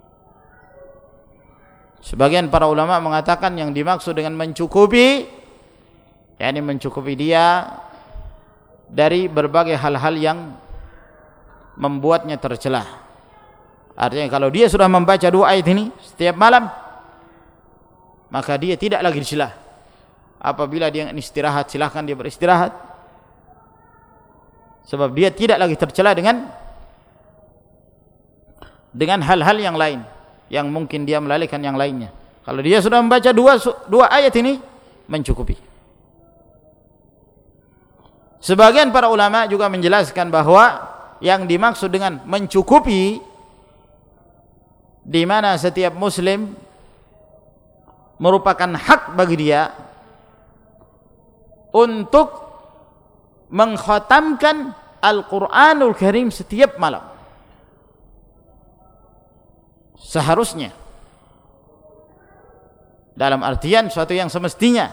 Sebagian para ulama mengatakan yang dimaksud dengan mencukupi, yakni mencukupi dia dari berbagai hal-hal yang membuatnya tercelah. Artinya kalau dia sudah membaca dua ayat ini setiap malam, maka dia tidak lagi dicela. Apabila dia istirahat, silahkan dia beristirahat, sebab dia tidak lagi tercela dengan dengan hal-hal yang lain yang mungkin dia melalaikan yang lainnya. Kalau dia sudah membaca dua dua ayat ini, mencukupi. Sebagian para ulama juga menjelaskan bahwa yang dimaksud dengan mencukupi, di mana setiap muslim merupakan hak bagi dia untuk mengkhatamkan Al-Quranul Karim setiap malam. Seharusnya, dalam artian suatu yang semestinya,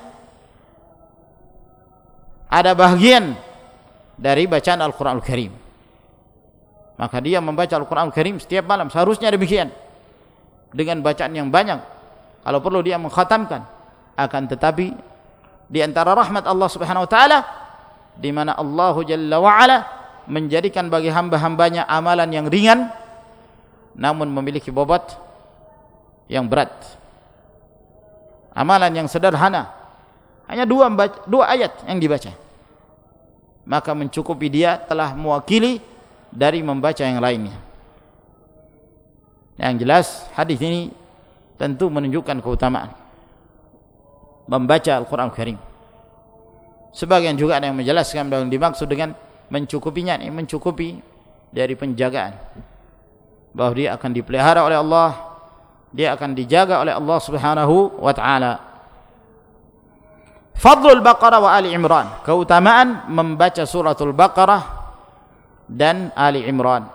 ada bahagian dari bacaan Al-Quranul Karim, maka dia membaca Al-Quranul Karim setiap malam, seharusnya demikian, dengan bacaan yang banyak. Kalau perlu dia mengkhatamkan. Akan tetapi di antara rahmat Allah Subhanahu wa taala, di mana Allah Jalla wa Ala menjadikan bagi hamba-hambanya amalan yang ringan namun memiliki bobot yang berat. Amalan yang sederhana, hanya dua, dua ayat yang dibaca, maka mencukupi dia telah mewakili dari membaca yang lainnya. Yang jelas hadis ini tentu menunjukkan keutamaan membaca Al-Quran Al-Karim. Sebagian juga ada yang menjelaskan bahwa yang dimaksud dengan mencukupinya ini mencukupi dari penjagaan, bahwa dia akan dipelihara oleh Allah, dia akan dijaga oleh Allah Subhanahu wa taala. Fadlul Baqarah wa Ali Imran, keutamaan membaca suratul Baqarah dan Ali Imran.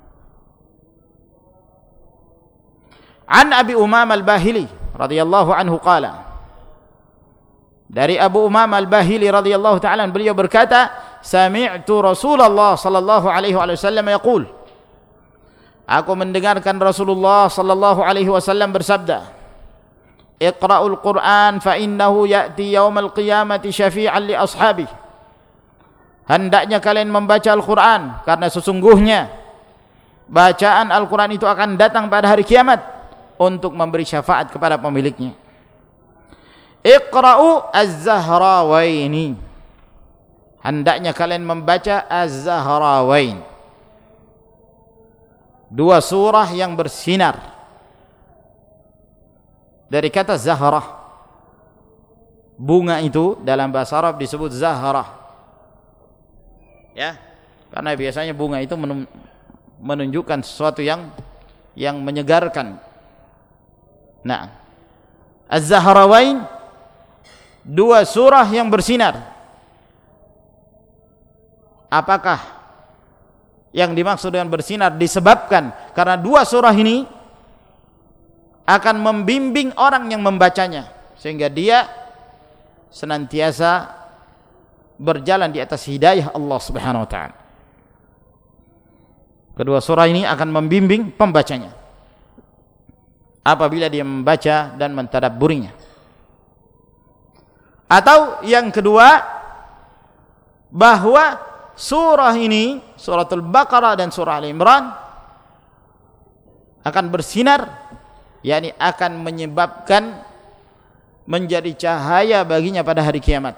An Abi Umamah Al-Bahili radhiyallahu anhu qala, dari Abu Umamah Al-Bahili radhiyallahu ta'ala, beliau berkata, sami'tu Rasulullah sallallahu alaihi wasallam yaqul, aku mendengarkan Rasulullah sallallahu alaihi wasallam bersabda, Iqra'ul Qur'an fa innahu ya'ti yaumal qiyamati syafi'an li ashabi. Hendaknya kalian membaca Al-Qur'an, karena sesungguhnya bacaan Al-Qur'an itu akan datang pada hari kiamat untuk memberi syafaat kepada pemiliknya. Iqra'u Az-Zahrawaini. Hendaknya kalian membaca Az-Zahrawain, dua surah yang bersinar. Dari kata Zahrah, bunga itu dalam bahasa Arab disebut Zahrah, ya, karena biasanya bunga itu menunjukkan sesuatu yang yang menyegarkan. Nah, Az-Zahrawain, dua surah yang bersinar. Apakah yang dimaksud dengan bersinar? Disebabkan karena dua surah ini akan membimbing orang yang membacanya, sehingga dia senantiasa berjalan di atas hidayah Allah Subhanahu wa ta'ala. Kedua surah ini akan membimbing pembacanya apabila dia membaca dan mentadabburinya. Atau yang kedua, bahwa surah ini, suratul Baqarah dan surah Al-Imran, akan bersinar, yakni akan menyebabkan menjadi cahaya baginya pada hari kiamat,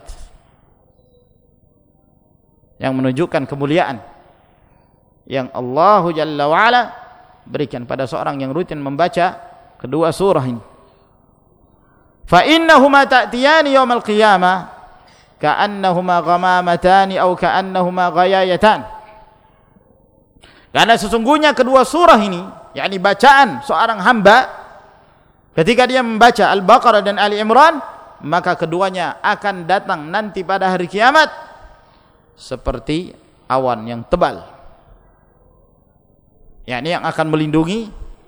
yang menunjukkan kemuliaan yang Allah Jalla wa'ala berikan pada seorang yang rutin membaca kedua surah ini. Fa innahuma ta'tiyani yaumal qiyamah ka'annahuma ghamamatani aw ka'annahuma ghayayatan. Karena sesungguhnya kedua surah ini, yakni bacaan seorang hamba ketika dia membaca Al-Baqarah dan Ali Imran, maka keduanya akan datang nanti pada hari kiamat seperti awan yang tebal, yakni yang akan melindungi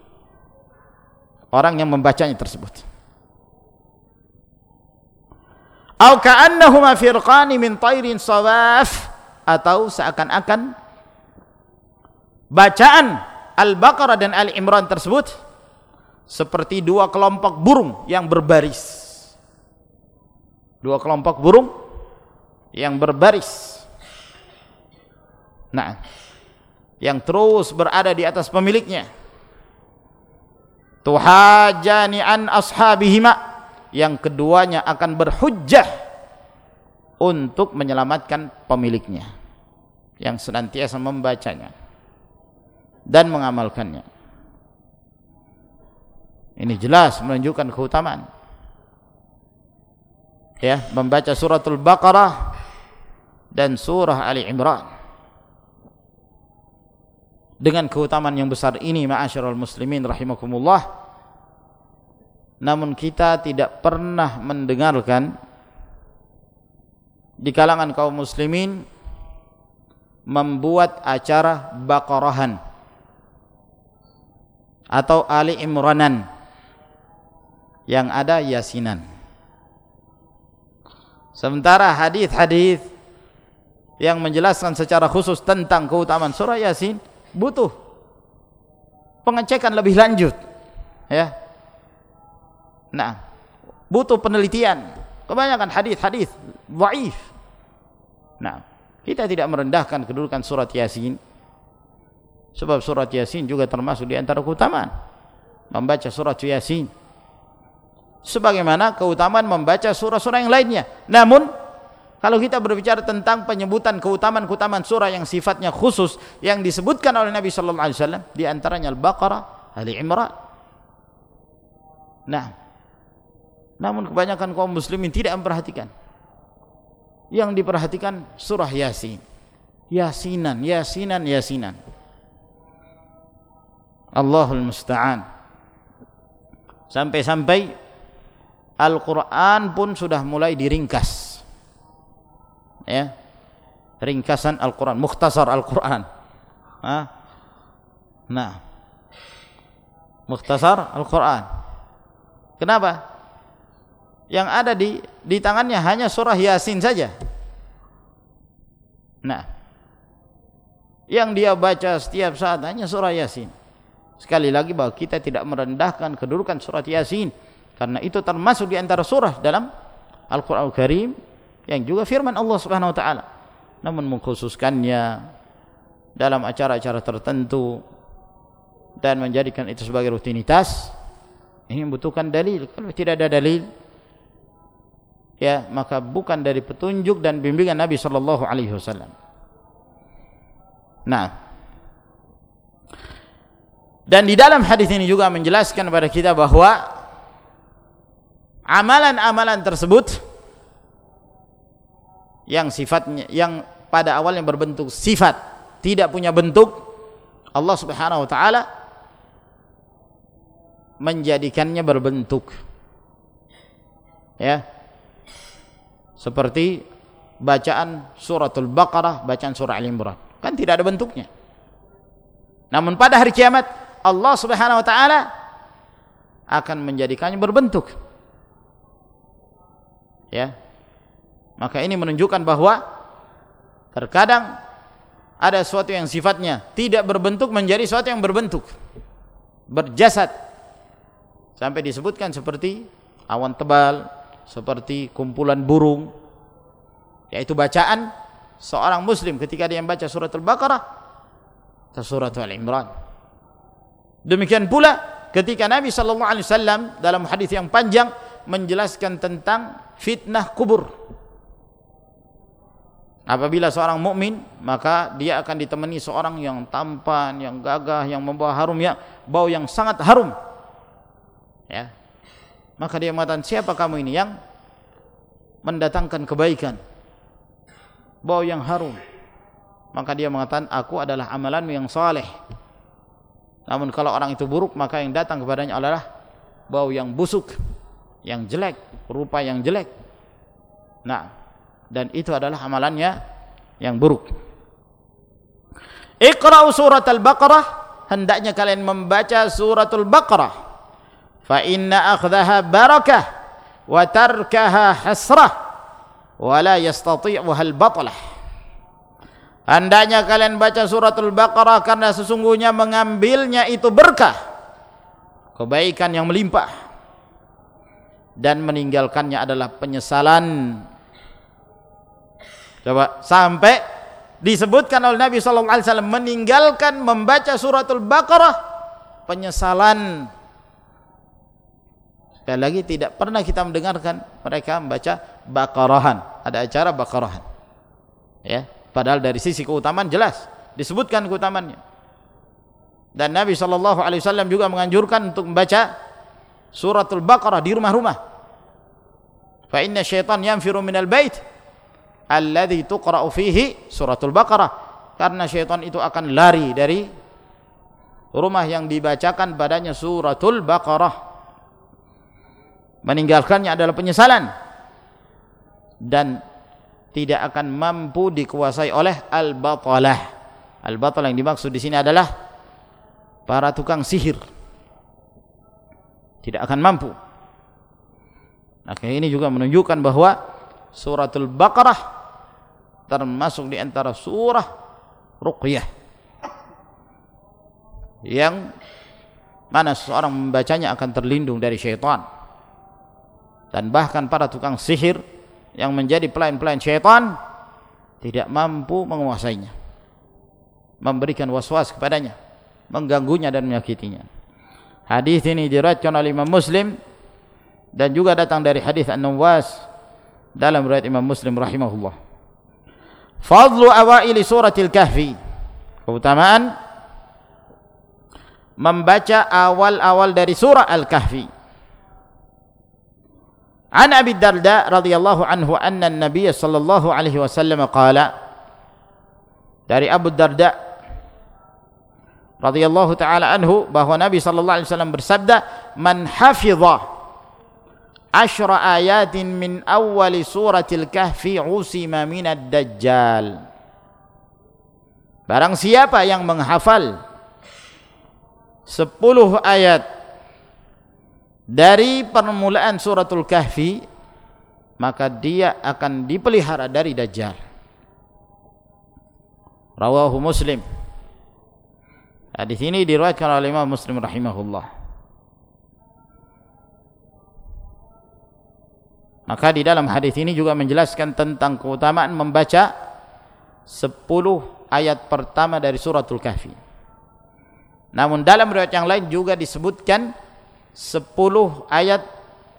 orang yang membacanya tersebut. Au ka'annahuma firqani min tairin sawaf, atau seakan-akan bacaan Al-Baqarah dan Ali Imran tersebut seperti dua kelompok burung yang berbaris. Dua kelompok burung yang berbaris. Nah, yang terus berada di atas pemiliknya. Tuhajani an ashabihima, yang keduanya akan berhujjah untuk menyelamatkan pemiliknya yang senantiasa membacanya dan mengamalkannya. Ini jelas menunjukkan keutamaan, ya, membaca suratul Baqarah dan surah Ali Imran. Dengan keutamaan yang besar ini, ma'asyiral muslimin rahimakumullah, namun kita tidak pernah mendengarkan di kalangan kaum muslimin membuat acara Baqarahan atau Ali Imranan, yang ada Yasinan. Sementara hadis-hadis yang menjelaskan secara khusus tentang keutamaan surah Yasin butuh pengecekan lebih lanjut, ya. Nah, butuh penelitian. Kebanyakan hadis-hadis dhaif. Nah, kita tidak merendahkan kedudukan surat Yasin, sebab surat Yasin juga termasuk di antara keutamaan membaca surat Yasin, sebagaimana keutamaan membaca surah-surah yang lainnya. Namun kalau kita berbicara tentang penyebutan keutamaan-keutamaan surah yang sifatnya khusus yang disebutkan oleh Nabi sallallahu alaihi wasallam, di antaranya Al-Baqarah, Ali Imran. Nah, namun kebanyakan kaum muslimin tidak memperhatikan. Yang diperhatikan surah Yasin. Yasinan, Yasinan, Yasinan. Allahul musta'an. Sampai-sampai Al-Quran pun sudah mulai diringkas. ya, ringkasan Al-Quran, mukhtasar Al-Quran. Nah, mukhtasar Al-Quran. Kenapa? Yang ada di di tangannya hanya surah Yasin saja. Nah, yang dia baca setiap saat hanya surah Yasin. Sekali lagi bahwa kita tidak merendahkan kedudukan surat Yasin, karena itu termasuk di antara surah dalam Al-Quran Al-Karim yang juga firman Allah Subhanahu wa taala. Namun mengkhususkannya dalam acara-acara tertentu dan menjadikan itu sebagai rutinitas, ini membutuhkan dalil. Kalau tidak ada dalil, ya, maka bukan dari petunjuk dan bimbingan Nabi sallallahu alaihi wasallam. Nah, dan di dalam hadis ini juga menjelaskan kepada kita bahwa amalan-amalan tersebut yang sifatnya, yang pada awalnya berbentuk sifat, tidak punya bentuk, Allah Subhanahu wa taala menjadikannya berbentuk. Ya. Seperti bacaan suratul Baqarah, bacaan surah Al-Imran, kan tidak ada bentuknya. Namun pada hari kiamat Allah Subhanahu wa taala akan menjadikannya berbentuk. Ya. Maka ini menunjukkan bahwa terkadang ada sesuatu yang sifatnya tidak berbentuk menjadi sesuatu yang berbentuk, berjasad, sampai disebutkan seperti awan tebal, seperti kumpulan burung, yaitu bacaan seorang muslim ketika dia membaca surat Al-Baqarah atau surat Al-Imran. Demikian pula ketika Nabi sallallahu alaihi wasallam dalam hadis yang panjang menjelaskan tentang fitnah kubur. Apabila seorang mukmin, maka dia akan ditemani seorang yang tampan, yang gagah, yang membawa harum, ya, bau yang sangat harum. Ya. Maka dia mengatakan, siapa kamu ini yang mendatangkan kebaikan, bau yang harum? Maka dia mengatakan, aku adalah amalanmu yang saleh. Namun kalau orang itu buruk, maka yang datang kepadanya adalah bau yang busuk, yang jelek, rupa yang jelek. Nah, dan itu adalah amalannya yang buruk. Iqra'u surat Al-Baqarah, hendaknya kalian membaca suratul Baqarah. Fa inna akhdhaha barakah wa tarkaha hasrah wa la yastati'uha al-batlah. Hendaknya kalian baca suratul Baqarah karena sesungguhnya mengambilnya itu berkah, kebaikan yang melimpah, dan meninggalkannya adalah penyesalan. Coba, sampai disebutkan oleh Nabi sallallahu alaihi wasallam meninggalkan membaca suratul Baqarah penyesalan. Sekali lagi, tidak pernah kita mendengarkan mereka membaca Baqarahan, ada acara Baqarahan, ya, padahal dari sisi keutamaan jelas disebutkan keutamaannya. Dan Nabi sallallahu alaihi wasallam juga menganjurkan untuk membaca suratul Baqarah di rumah-rumah. Fa inna syaitan yanfiru minal bait alladzi tuqra'u fihi suratul Baqarah, karena syaitan itu akan lari dari rumah yang dibacakan padanya suratul Baqarah. Meninggalkannya adalah penyesalan dan tidak akan mampu dikuasai oleh al-batalah. Al-batalah yang dimaksud di sini adalah para tukang sihir. Tidak akan mampu. Maka ini juga menunjukkan bahwa suratul Baqarah termasuk di antara surah ruqyah yang mana seorang membacanya akan terlindung dari syaitan. Dan bahkan para tukang sihir yang menjadi pelayan-pelayan syaitan tidak mampu menguasainya, memberikan waswas kepadanya, mengganggunya dan menyakitinya. Hadis ini diriwayatkan oleh Imam Muslim dan juga datang dari hadis An-Nawas dalam riwayat Imam Muslim rahimahullah. Fadlu awaili suratil Kahfi, keutamaan membaca awal-awal dari surah Al-Kahfi. An Abi Darda radhiyallahu anhu anna an-nabiy sallallahu alaihi wasallam qala, dari Abu Darda radhiyallahu taala anhu bahwa Nabi sallallahu alaihi wasallam bersabda, man hafidha asyra ayatin min awwali suratil kahfi usima minad dajjal. Barang siapa yang menghafal sepuluh ayat dari permulaan suratul kahfi, maka dia akan dipelihara dari dajjal. Rawahu Muslim. Hadis ini diriwayatkan oleh Imam Muslim rahimahullah. Maka di dalam hadis ini juga menjelaskan tentang keutamaan membaca sepuluh ayat pertama dari suratul kahfi. Namun dalam riwayat yang lain juga disebutkan sepuluh ayat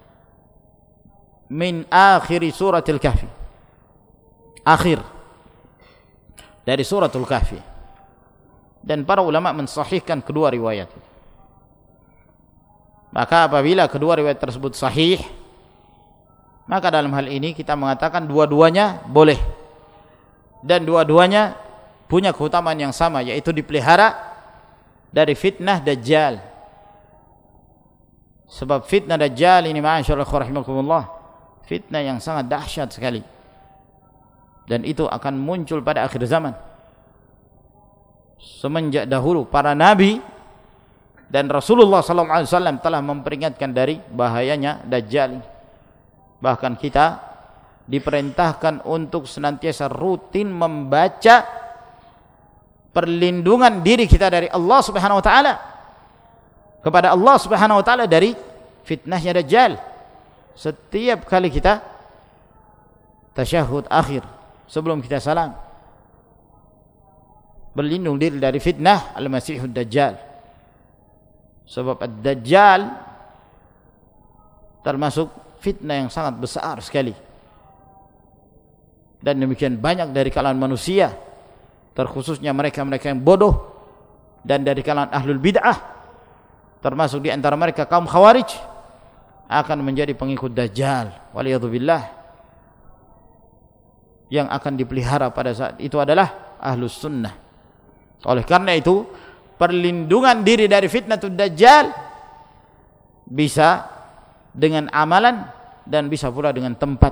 min akhir suratul kahfi, akhir dari suratul kahfi. Dan para ulama mensahihkan kedua riwayat. Maka apabila kedua riwayat tersebut sahih, maka dalam hal ini kita mengatakan dua-duanya boleh, dan dua-duanya punya keutamaan yang sama, yaitu dipelihara dari fitnah dajjal. Sebab fitnah dajjal ini, ma'asyiral rahimakumullah, fitnah yang sangat dahsyat sekali, dan itu akan muncul pada akhir zaman. Semenjak dahulu para nabi dan Rasulullah sallallahu alaihi wasallam telah memperingatkan dari bahayanya dajjal. Bahkan kita diperintahkan untuk senantiasa rutin membaca perlindungan diri kita dari Allah Subhanahu wa taala, kepada Allah Subhanahu wa taala dari fitnahnya dajjal. Setiap kali kita tasyahud akhir sebelum kita salam, berlindung diri dari fitnah al-masihud dajjal. Sebab ad-dajjal termasuk fitnah yang sangat besar sekali, dan demikian banyak dari kalangan manusia, terkhususnya mereka-mereka yang bodoh, dan dari kalangan ahlul bid'ah, termasuk di antara mereka kaum khawarij, akan menjadi pengikut dajjal waliyadzubillah. Yang akan dipelihara pada saat itu adalah ahlus sunnah. Oleh karena itu, perlindungan diri dari fitnatul dajjal bisa dengan amalan dan bisa pula dengan tempat.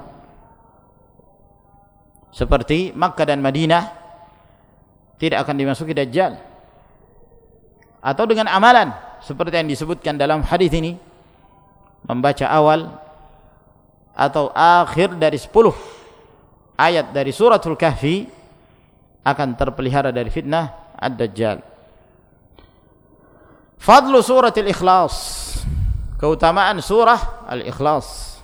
Seperti Makkah dan Madinah tidak akan dimasuki dajjal. Atau dengan amalan seperti yang disebutkan dalam hadis ini, membaca awal atau akhir dari sepuluh ayat dari suratul kahfi akan terpelihara dari fitnah ad-dajjal. Fadlu suratul ikhlas, keutamaan surah al-ikhlas.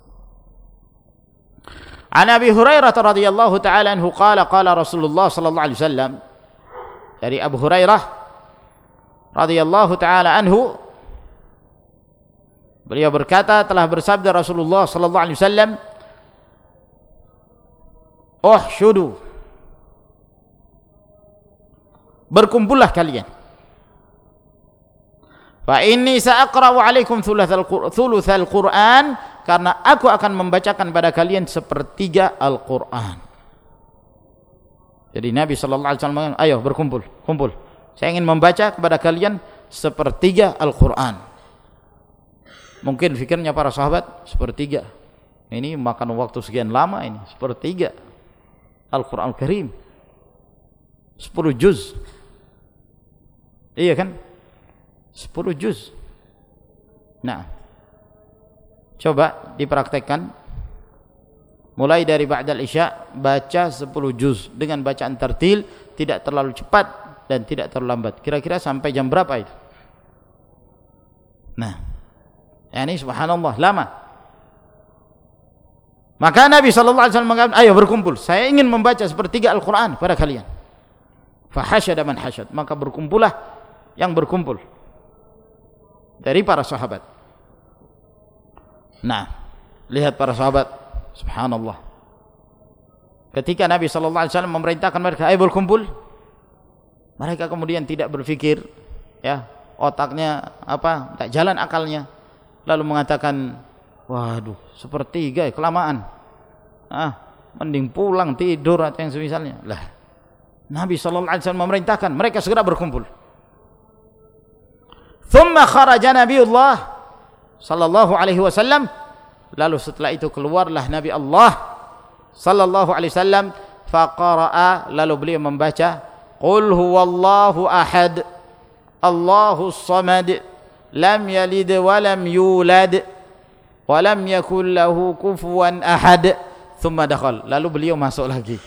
An Abi Hurairah radhiyallahu ta'ala anhu qala qala Rasulullah sallallahu alaihi wasallam, dari Abu Hurairah radhiyallahu ta'ala anhu, beliau berkata, telah bersabda Rasulullah sallallahu alaihi wasallam, uhsyudu, berkumpullah kalian, fa inni sa'aqra'u 'alaikum thulutsal Qur'an, karena aku akan membacakan pada kalian sepertiga Al-Qur'an. Jadi Nabi sallallahu alaihi wasallam, ayo berkumpul, kumpul. Saya ingin membaca kepada kalian sepertiga Al-Qur'an. Mungkin fikirnya para sahabat, sepertiga ini makan waktu sekian lama, ini sepertiga Al-Qur'an Al-Karim, sepuluh juz. Iya kan? sepuluh juz. Nah, coba dipraktekkan mulai dari ba'dal isya, baca sepuluh juz dengan bacaan tartil, tidak terlalu cepat dan tidak terlalu lambat. Kira-kira sampai jam berapa itu? Nah, ini subhanallah lama. Maka Nabi sallallahu alaihi wasallam mengatakan, ayo berkumpul, saya ingin membaca sepertiga Al-Qur'an pada kalian. Fa hasyada man hasyad, maka berkumpullah yang berkumpul dari para sahabat. Nah, lihat para sahabat, subhanallah. Ketika Nabi sallallahu alaihi wasallam memerintahkan mereka ayo berkumpul, mereka kemudian tidak berpikir, ya, otaknya apa, tak jalan akalnya, lalu mengatakan, waduh, sepertiga kelamaan, ah, mending pulang tidur atau yang semisalnya. Lah, Nabi sallallahu alaihi wasallam memerintahkan mereka segera berkumpul. Thumma kharaja Nabiullah sallallahu alaihi wasallam Lalu setelah itu keluarlah Nabi Allah sallallahu alaihi wasallam, faqara'a, lalu beliau membaca qul huwallahu ahad Allahus samad lam yalid wa lam yulad wa lam yakul lahu kufuwan ahad. Thumma dakhal, lalu beliau masuk lagi.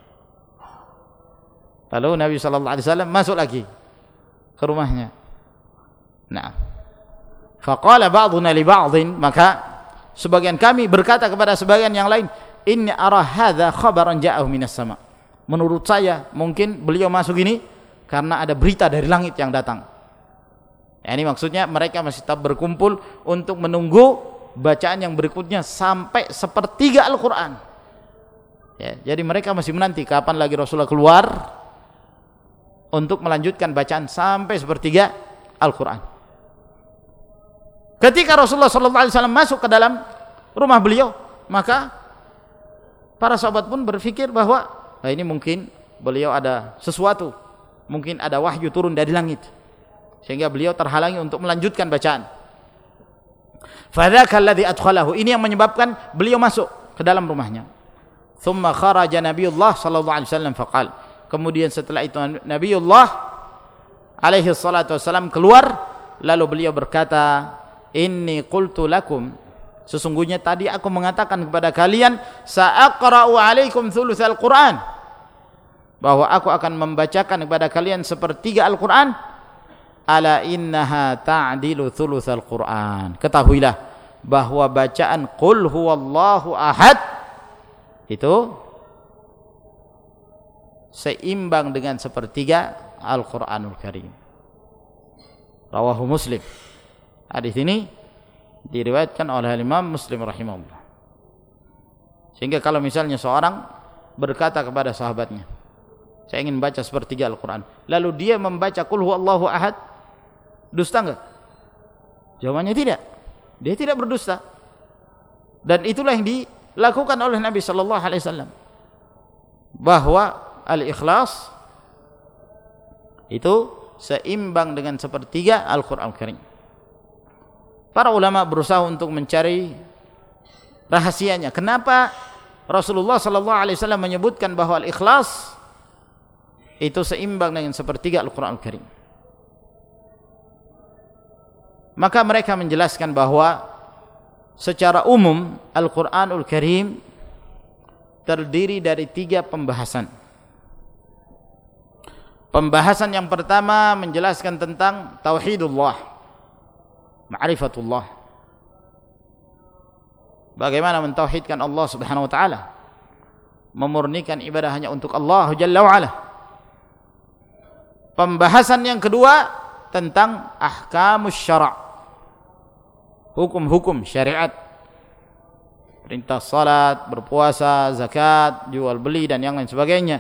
Lalu Nabi sallallahu alaihi wasallam masuk lagi ke rumahnya. Nah, faqala ba'duna li ba'dhin, maka sebagian kami berkata kepada sebagian yang lain, inni ara hadza khabaran ja'ahu minas sama. Menurut saya mungkin beliau masuk ini karena ada berita dari langit yang datang. Ya, ini maksudnya mereka masih tetap berkumpul untuk menunggu bacaan yang berikutnya sampai sepertiga Al-Quran. Ya, jadi mereka masih menanti kapan lagi Rasulullah keluar untuk melanjutkan bacaan sampai sepertiga Al-Quran. Ketika Rasulullah shallallahu alaihi wasallam masuk ke dalam rumah beliau, maka para sahabat pun berpikir bahwa nah ini mungkin beliau ada sesuatu, mungkin ada wahyu turun dari langit, sehingga beliau terhalangi untuk melanjutkan bacaan. Fadzaka alladzi adkhalahu, ini yang menyebabkan beliau masuk ke dalam rumahnya. Tsumma kharaja Nabiullah sallallahu alaihi wasallam faqal, kemudian setelah itu Nabiullah alaihi salatu wasallam keluar, lalu beliau berkata, inni qultu lakum, sesungguhnya tadi aku mengatakan kepada kalian, sa'aqra'u alaikum thulutsal Qur'an, bahwa aku akan membacakan kepada kalian sepertiga Al-Qur'an. Ala innaha ta'dilu thulutsal Qur'an, ketahuilah bahwa bacaan qul huwallahu ahad itu seimbang dengan sepertiga Al-Qur'anul Karim. Rawahu Muslim. Hadis ini diriwayatkan oleh Imam Muslim rahimahullah. Sehingga kalau misalnya seorang berkata kepada sahabatnya, saya ingin baca sepertiga Al-Quran, lalu dia membaca qul huwallahu ahad, dusta enggak? Jawabannya tidak. Dia tidak berdusta. Dan itulah yang dilakukan oleh Nabi sallallahu alaihi wasallam, bahwa al-ikhlas itu seimbang dengan sepertiga Al-Quran Al-Karim. Para ulama berusaha untuk mencari rahasianya. Kenapa Rasulullah sallallahu alaihi wasallam menyebutkan bahwa al-ikhlas itu seimbang dengan sepertiga Al-Quran Al-Karim? Maka mereka menjelaskan bahwa secara umum Al-Quranul Karim terdiri dari tiga pembahasan. Pembahasan yang pertama menjelaskan tentang tauhidullah, ma'rifatullah, bagaimana mentauhidkan Allah subhanahu wa ta'ala, memurnikan ibadah hanya untuk Allah jalla wa'ala. Pembahasan yang kedua tentang ahkamus syara', hukum-hukum syariat, perintah salat, berpuasa, zakat, jual beli dan yang lain sebagainya.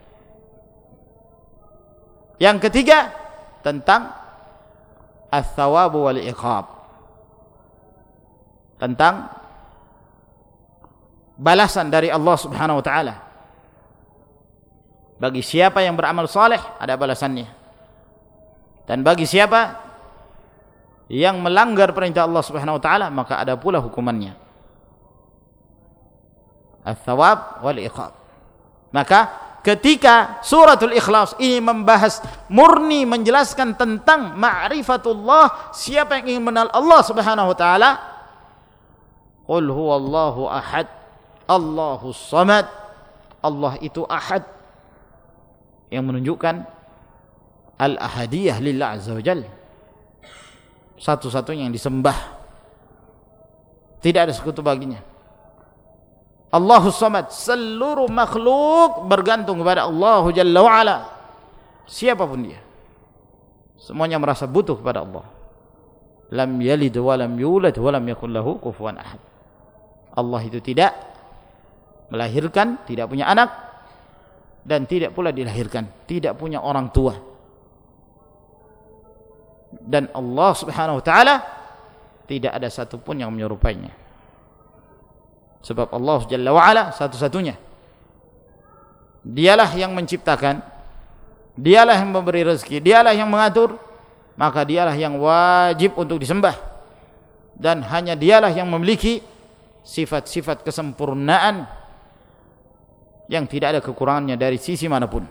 Yang ketiga tentang ats-tsawabu wal iqab, tentang balasan dari Allah subhanahu wa ta'ala. Bagi siapa yang beramal saleh ada balasannya, dan bagi siapa yang melanggar perintah Allah subhanahu wa ta'ala maka ada pula hukumannya, ats-tsawab wal iqab. Maka ketika suratul Ikhlas ini membahas murni menjelaskan tentang ma'rifatullah, siapa yang ingin mengenal Allah subhanahu wa ta'ala, qul huwallahu ahad Allahus samad, Allah itu ahad, yang menunjukkan al-ahadiyah lillah azza wa jalla, satu-satunya yang disembah, tidak ada sekutu baginya. Allahus samad, seluruh makhluk bergantung kepada Allah jalla wa'ala, siapapun dia, semuanya merasa butuh kepada Allah. Lam yalid wa lam yulad wa lam yakul lahu kufuwan ahad. Allah itu tidak melahirkan, tidak punya anak, dan tidak pula dilahirkan, tidak punya orang tua. Dan Allah subhanahu wa ta'ala tidak ada satupun yang menyerupainya, sebab Allah jalla wa'ala satu-satunya. Dialah yang menciptakan, dialah yang memberi rezeki, dialah yang mengatur, maka dialah yang wajib untuk disembah, dan hanya dialah yang memiliki sifat-sifat kesempurnaan yang tidak ada kekurangannya dari sisi manapun.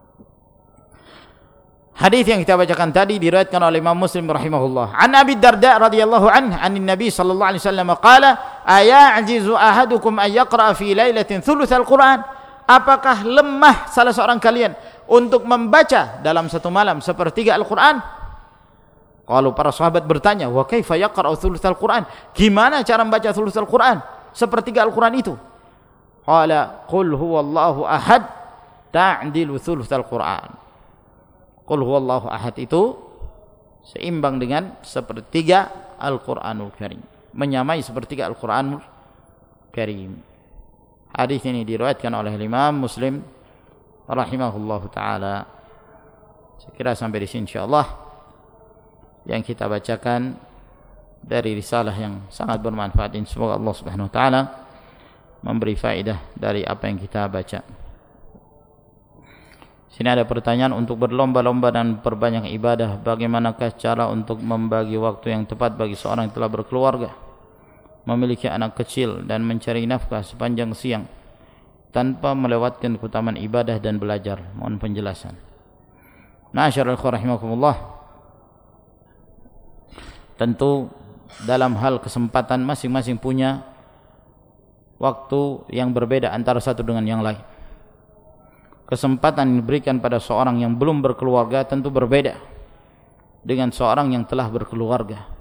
Hadis yang kita bacakan tadi diriwayatkan oleh Imam Muslim rahimahullah. An Abi Darda radhiyallahu anhu, anin Nabi sallallahu alaihi wasallam qala, "Aya'jizu ahadukum ay yaqra'a fi lailatin thulutsal Qur'an?" Apakah lemah salah seorang kalian untuk membaca dalam satu malam sepertiga Al-Qur'an? Kalau para sahabat bertanya, "Wa kaifa yaqra'u thulutsal Qur'an?" Gimana cara membaca thulutsal Qur'an? Sepertiga Al-Qur'an itu. Qala, "Qul huwallahu ahad ta'dilu thulutsal Qur'an." Qul huwallahu ahad itu seimbang dengan sepertiga Al-Qur'anul Karim, menyamai sepertiga Al-Qur'anul Karim. Hadis ini diriwayatkan oleh Imam Muslim rahimahullahu taala. Saya kira sampai di sini insyaallah yang kita bacakan dari risalah yang sangat bermanfaat. Semoga Allah Subhanahu wa taala memberi faedah dari apa yang kita baca. Sini ada pertanyaan, untuk berlomba-lomba dan perbanyak ibadah, bagaimanakah cara untuk membagi waktu yang tepat bagi seorang yang telah berkeluarga, memiliki anak kecil dan mencari nafkah sepanjang siang tanpa melewatkan keutamaan ibadah dan belajar? Mohon penjelasan. Ma'asyiral ikhwah rahimakumullah. Tentu dalam hal kesempatan masing-masing punya waktu yang berbeda antara satu dengan yang lain. Kesempatan yang diberikan pada seorang yang belum berkeluarga tentu berbeda dengan seorang yang telah berkeluarga.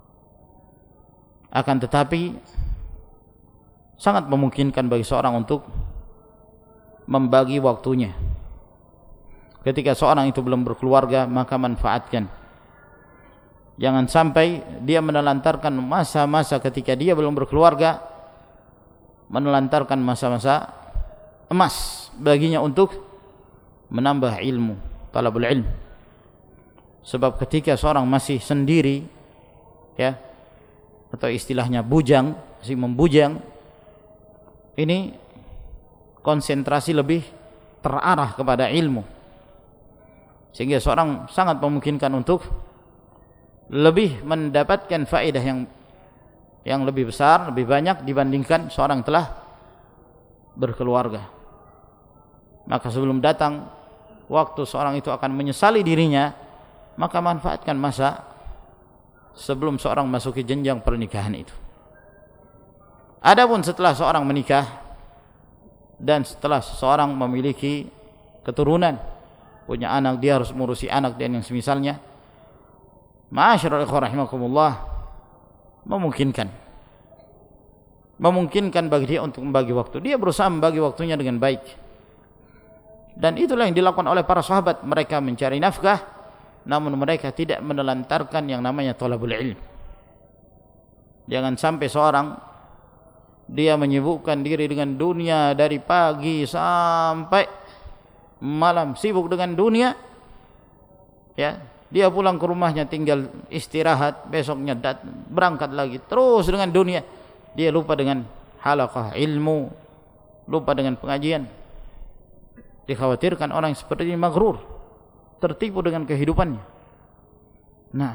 Akan tetapi sangat memungkinkan bagi seorang untuk membagi waktunya. Ketika seorang itu belum berkeluarga, maka manfaatkan. Jangan sampai dia menelantarkan masa-masa ketika dia belum berkeluarga, menelantarkan masa-masa emas baginya untuk menambah ilmu, talabul ilm. Sebab ketika seorang masih sendiri, ya, atau istilahnya bujang, masih membujang, ini konsentrasi lebih terarah kepada ilmu, sehingga seorang sangat memungkinkan untuk lebih mendapatkan faedah yang yang lebih besar, lebih banyak dibandingkan seorang telah berkeluarga. Maka sebelum datang waktu seorang itu akan menyesali dirinya, maka manfaatkan masa sebelum seorang masuki jenjang pernikahan itu. Adapun setelah seorang menikah dan setelah seorang memiliki keturunan, punya anak, dia harus mengurusi anak dan yang semisalnya, ma'asyiral ikhwah rahimakumullah, memungkinkan memungkinkan bagi dia untuk membagi waktu. Dia berusaha membagi waktunya dengan baik. Dan itulah yang dilakukan oleh para sahabat. Mereka mencari nafkah, namun mereka tidak menelantarkan yang namanya thalabul ilm. Jangan sampai seorang dia menyibukkan diri dengan dunia dari pagi sampai malam, sibuk dengan dunia, ya, dia pulang ke rumahnya tinggal istirahat, besoknya dat, berangkat lagi terus dengan dunia. Dia lupa dengan halaqah ilmu, lupa dengan pengajian. Dikhawatirkan orang seperti ini maghrur, tertipu dengan kehidupannya. Nah,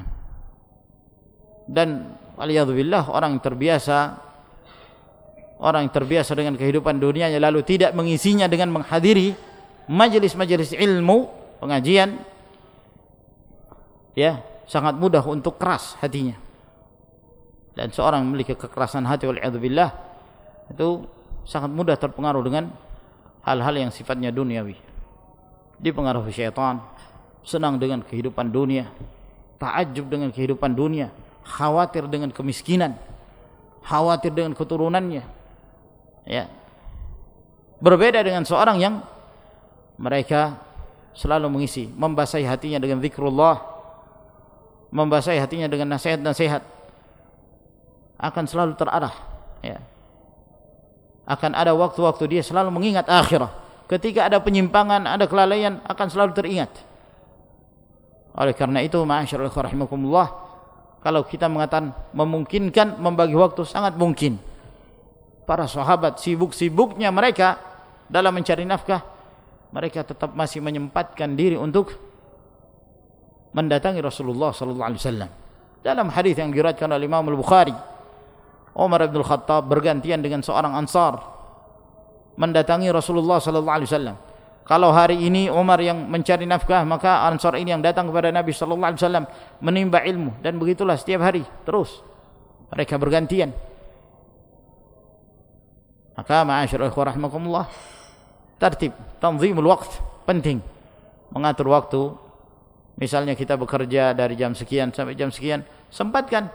dan waliyadzubillah, orang yang terbiasa orang yang terbiasa dengan kehidupan dunianya lalu tidak mengisinya dengan menghadiri majelis-majelis ilmu, pengajian, ya, sangat mudah untuk keras hatinya. Dan seorang memiliki kekerasan hati waliyadzubillah itu sangat mudah terpengaruh dengan hal-hal yang sifatnya duniawi, dipengaruhi syaitan, senang dengan kehidupan dunia, ta'ajub dengan kehidupan dunia, khawatir dengan kemiskinan, khawatir dengan keturunannya, ya. Berbeda dengan seorang yang mereka selalu mengisi, membasahi hatinya dengan zikrullah, membasahi hatinya dengan nasihat-nasihat, akan selalu terarah, ya. Akan ada waktu-waktu dia selalu mengingat akhirat. Ketika ada penyimpangan, ada kelalaian, akan selalu teringat. Oleh karena itu, ma'asyiral ikhwah rahimakumullah, kalau kita mengatakan memungkinkan membagi waktu, sangat mungkin. Para sahabat sibuk-sibuknya mereka dalam mencari nafkah, mereka tetap masih menyempatkan diri untuk mendatangi Rasulullah sallallahu alaihi wasallam. Dalam hadis yang diriwayatkan oleh Imam Al-Bukhari, Umar bin Khattab bergantian dengan seorang Ansar mendatangi Rasulullah sallallahu alaihi wasallam. Kalau hari ini Umar yang mencari nafkah, maka Ansar ini yang datang kepada Nabi sallallahu alaihi wasallam menimba ilmu, dan begitulah setiap hari terus mereka bergantian. Maka ma'asyiral ikhwah rahimakumullah, tertib, tanzimul waqt penting, mengatur waktu. Misalnya kita bekerja dari jam sekian sampai jam sekian, sempatkan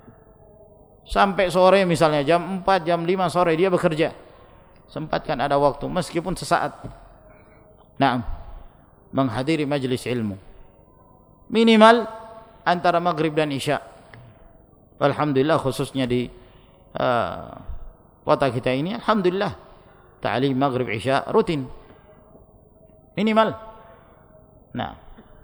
sampai sore, misalnya jam empat, jam lima sore dia bekerja, sempatkan ada waktu meskipun sesaat. Nah, menghadiri majelis ilmu minimal antara maghrib dan isya. Alhamdulillah, khususnya di uh, kota kita ini, alhamdulillah ta'lim maghrib isya rutin minimal. Nah,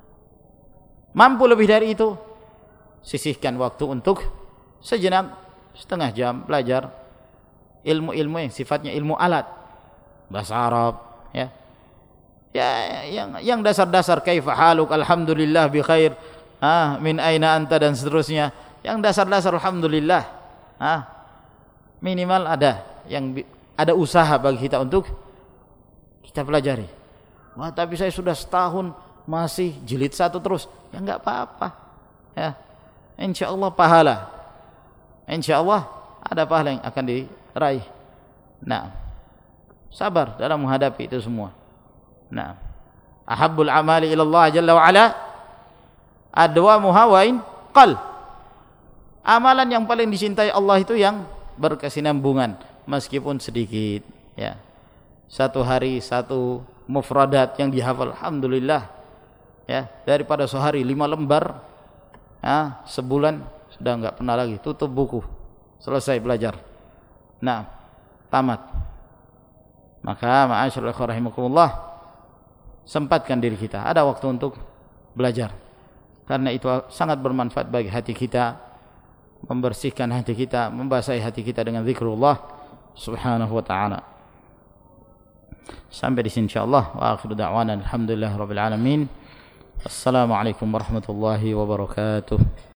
mampu lebih dari itu, sisihkan waktu untuk sejenak, setengah jam belajar ilmu-ilmu yang sifatnya ilmu alat, bahasa Arab, ya, ya yang yang dasar-dasar, kaifa haluk, alhamdulillah bi khair, ah, min aina anta, dan seterusnya. Yang dasar-dasar alhamdulillah, ah, minimal ada yang ada usaha bagi kita untuk kita pelajari. Wah, tapi saya sudah setahun masih jilid satu terus, ya enggak apa-apa, ya, insyaallah pahala, insyaallah ada pahala yang akan diraih. Nah, sabar dalam menghadapi itu semua. Nah, ahabbul amali ila Allah jalla wa ala adwamuha wa in qal. Amalan yang paling dicintai Allah itu yang berkesinambungan meskipun sedikit, ya. Satu hari satu mufradat yang dihafal, alhamdulillah, ya, daripada sehari lima lembar, ah, sebulan sudah enggak pernah lagi tutup buku, selesai belajar. Nah, tamat. Maka ma'asyiral ikhwah rahimakumullah, sempatkan diri kita, ada waktu untuk belajar, karena itu sangat bermanfaat bagi hati kita, membersihkan hati kita, membasahi hati kita dengan zikrullah subhanahu wa ta'ala. Sampai di sini insyaallah. Wa akhiru da'wana alhamdulillah rabbil alamin. Assalamualaikum warahmatullahi wabarakatuh.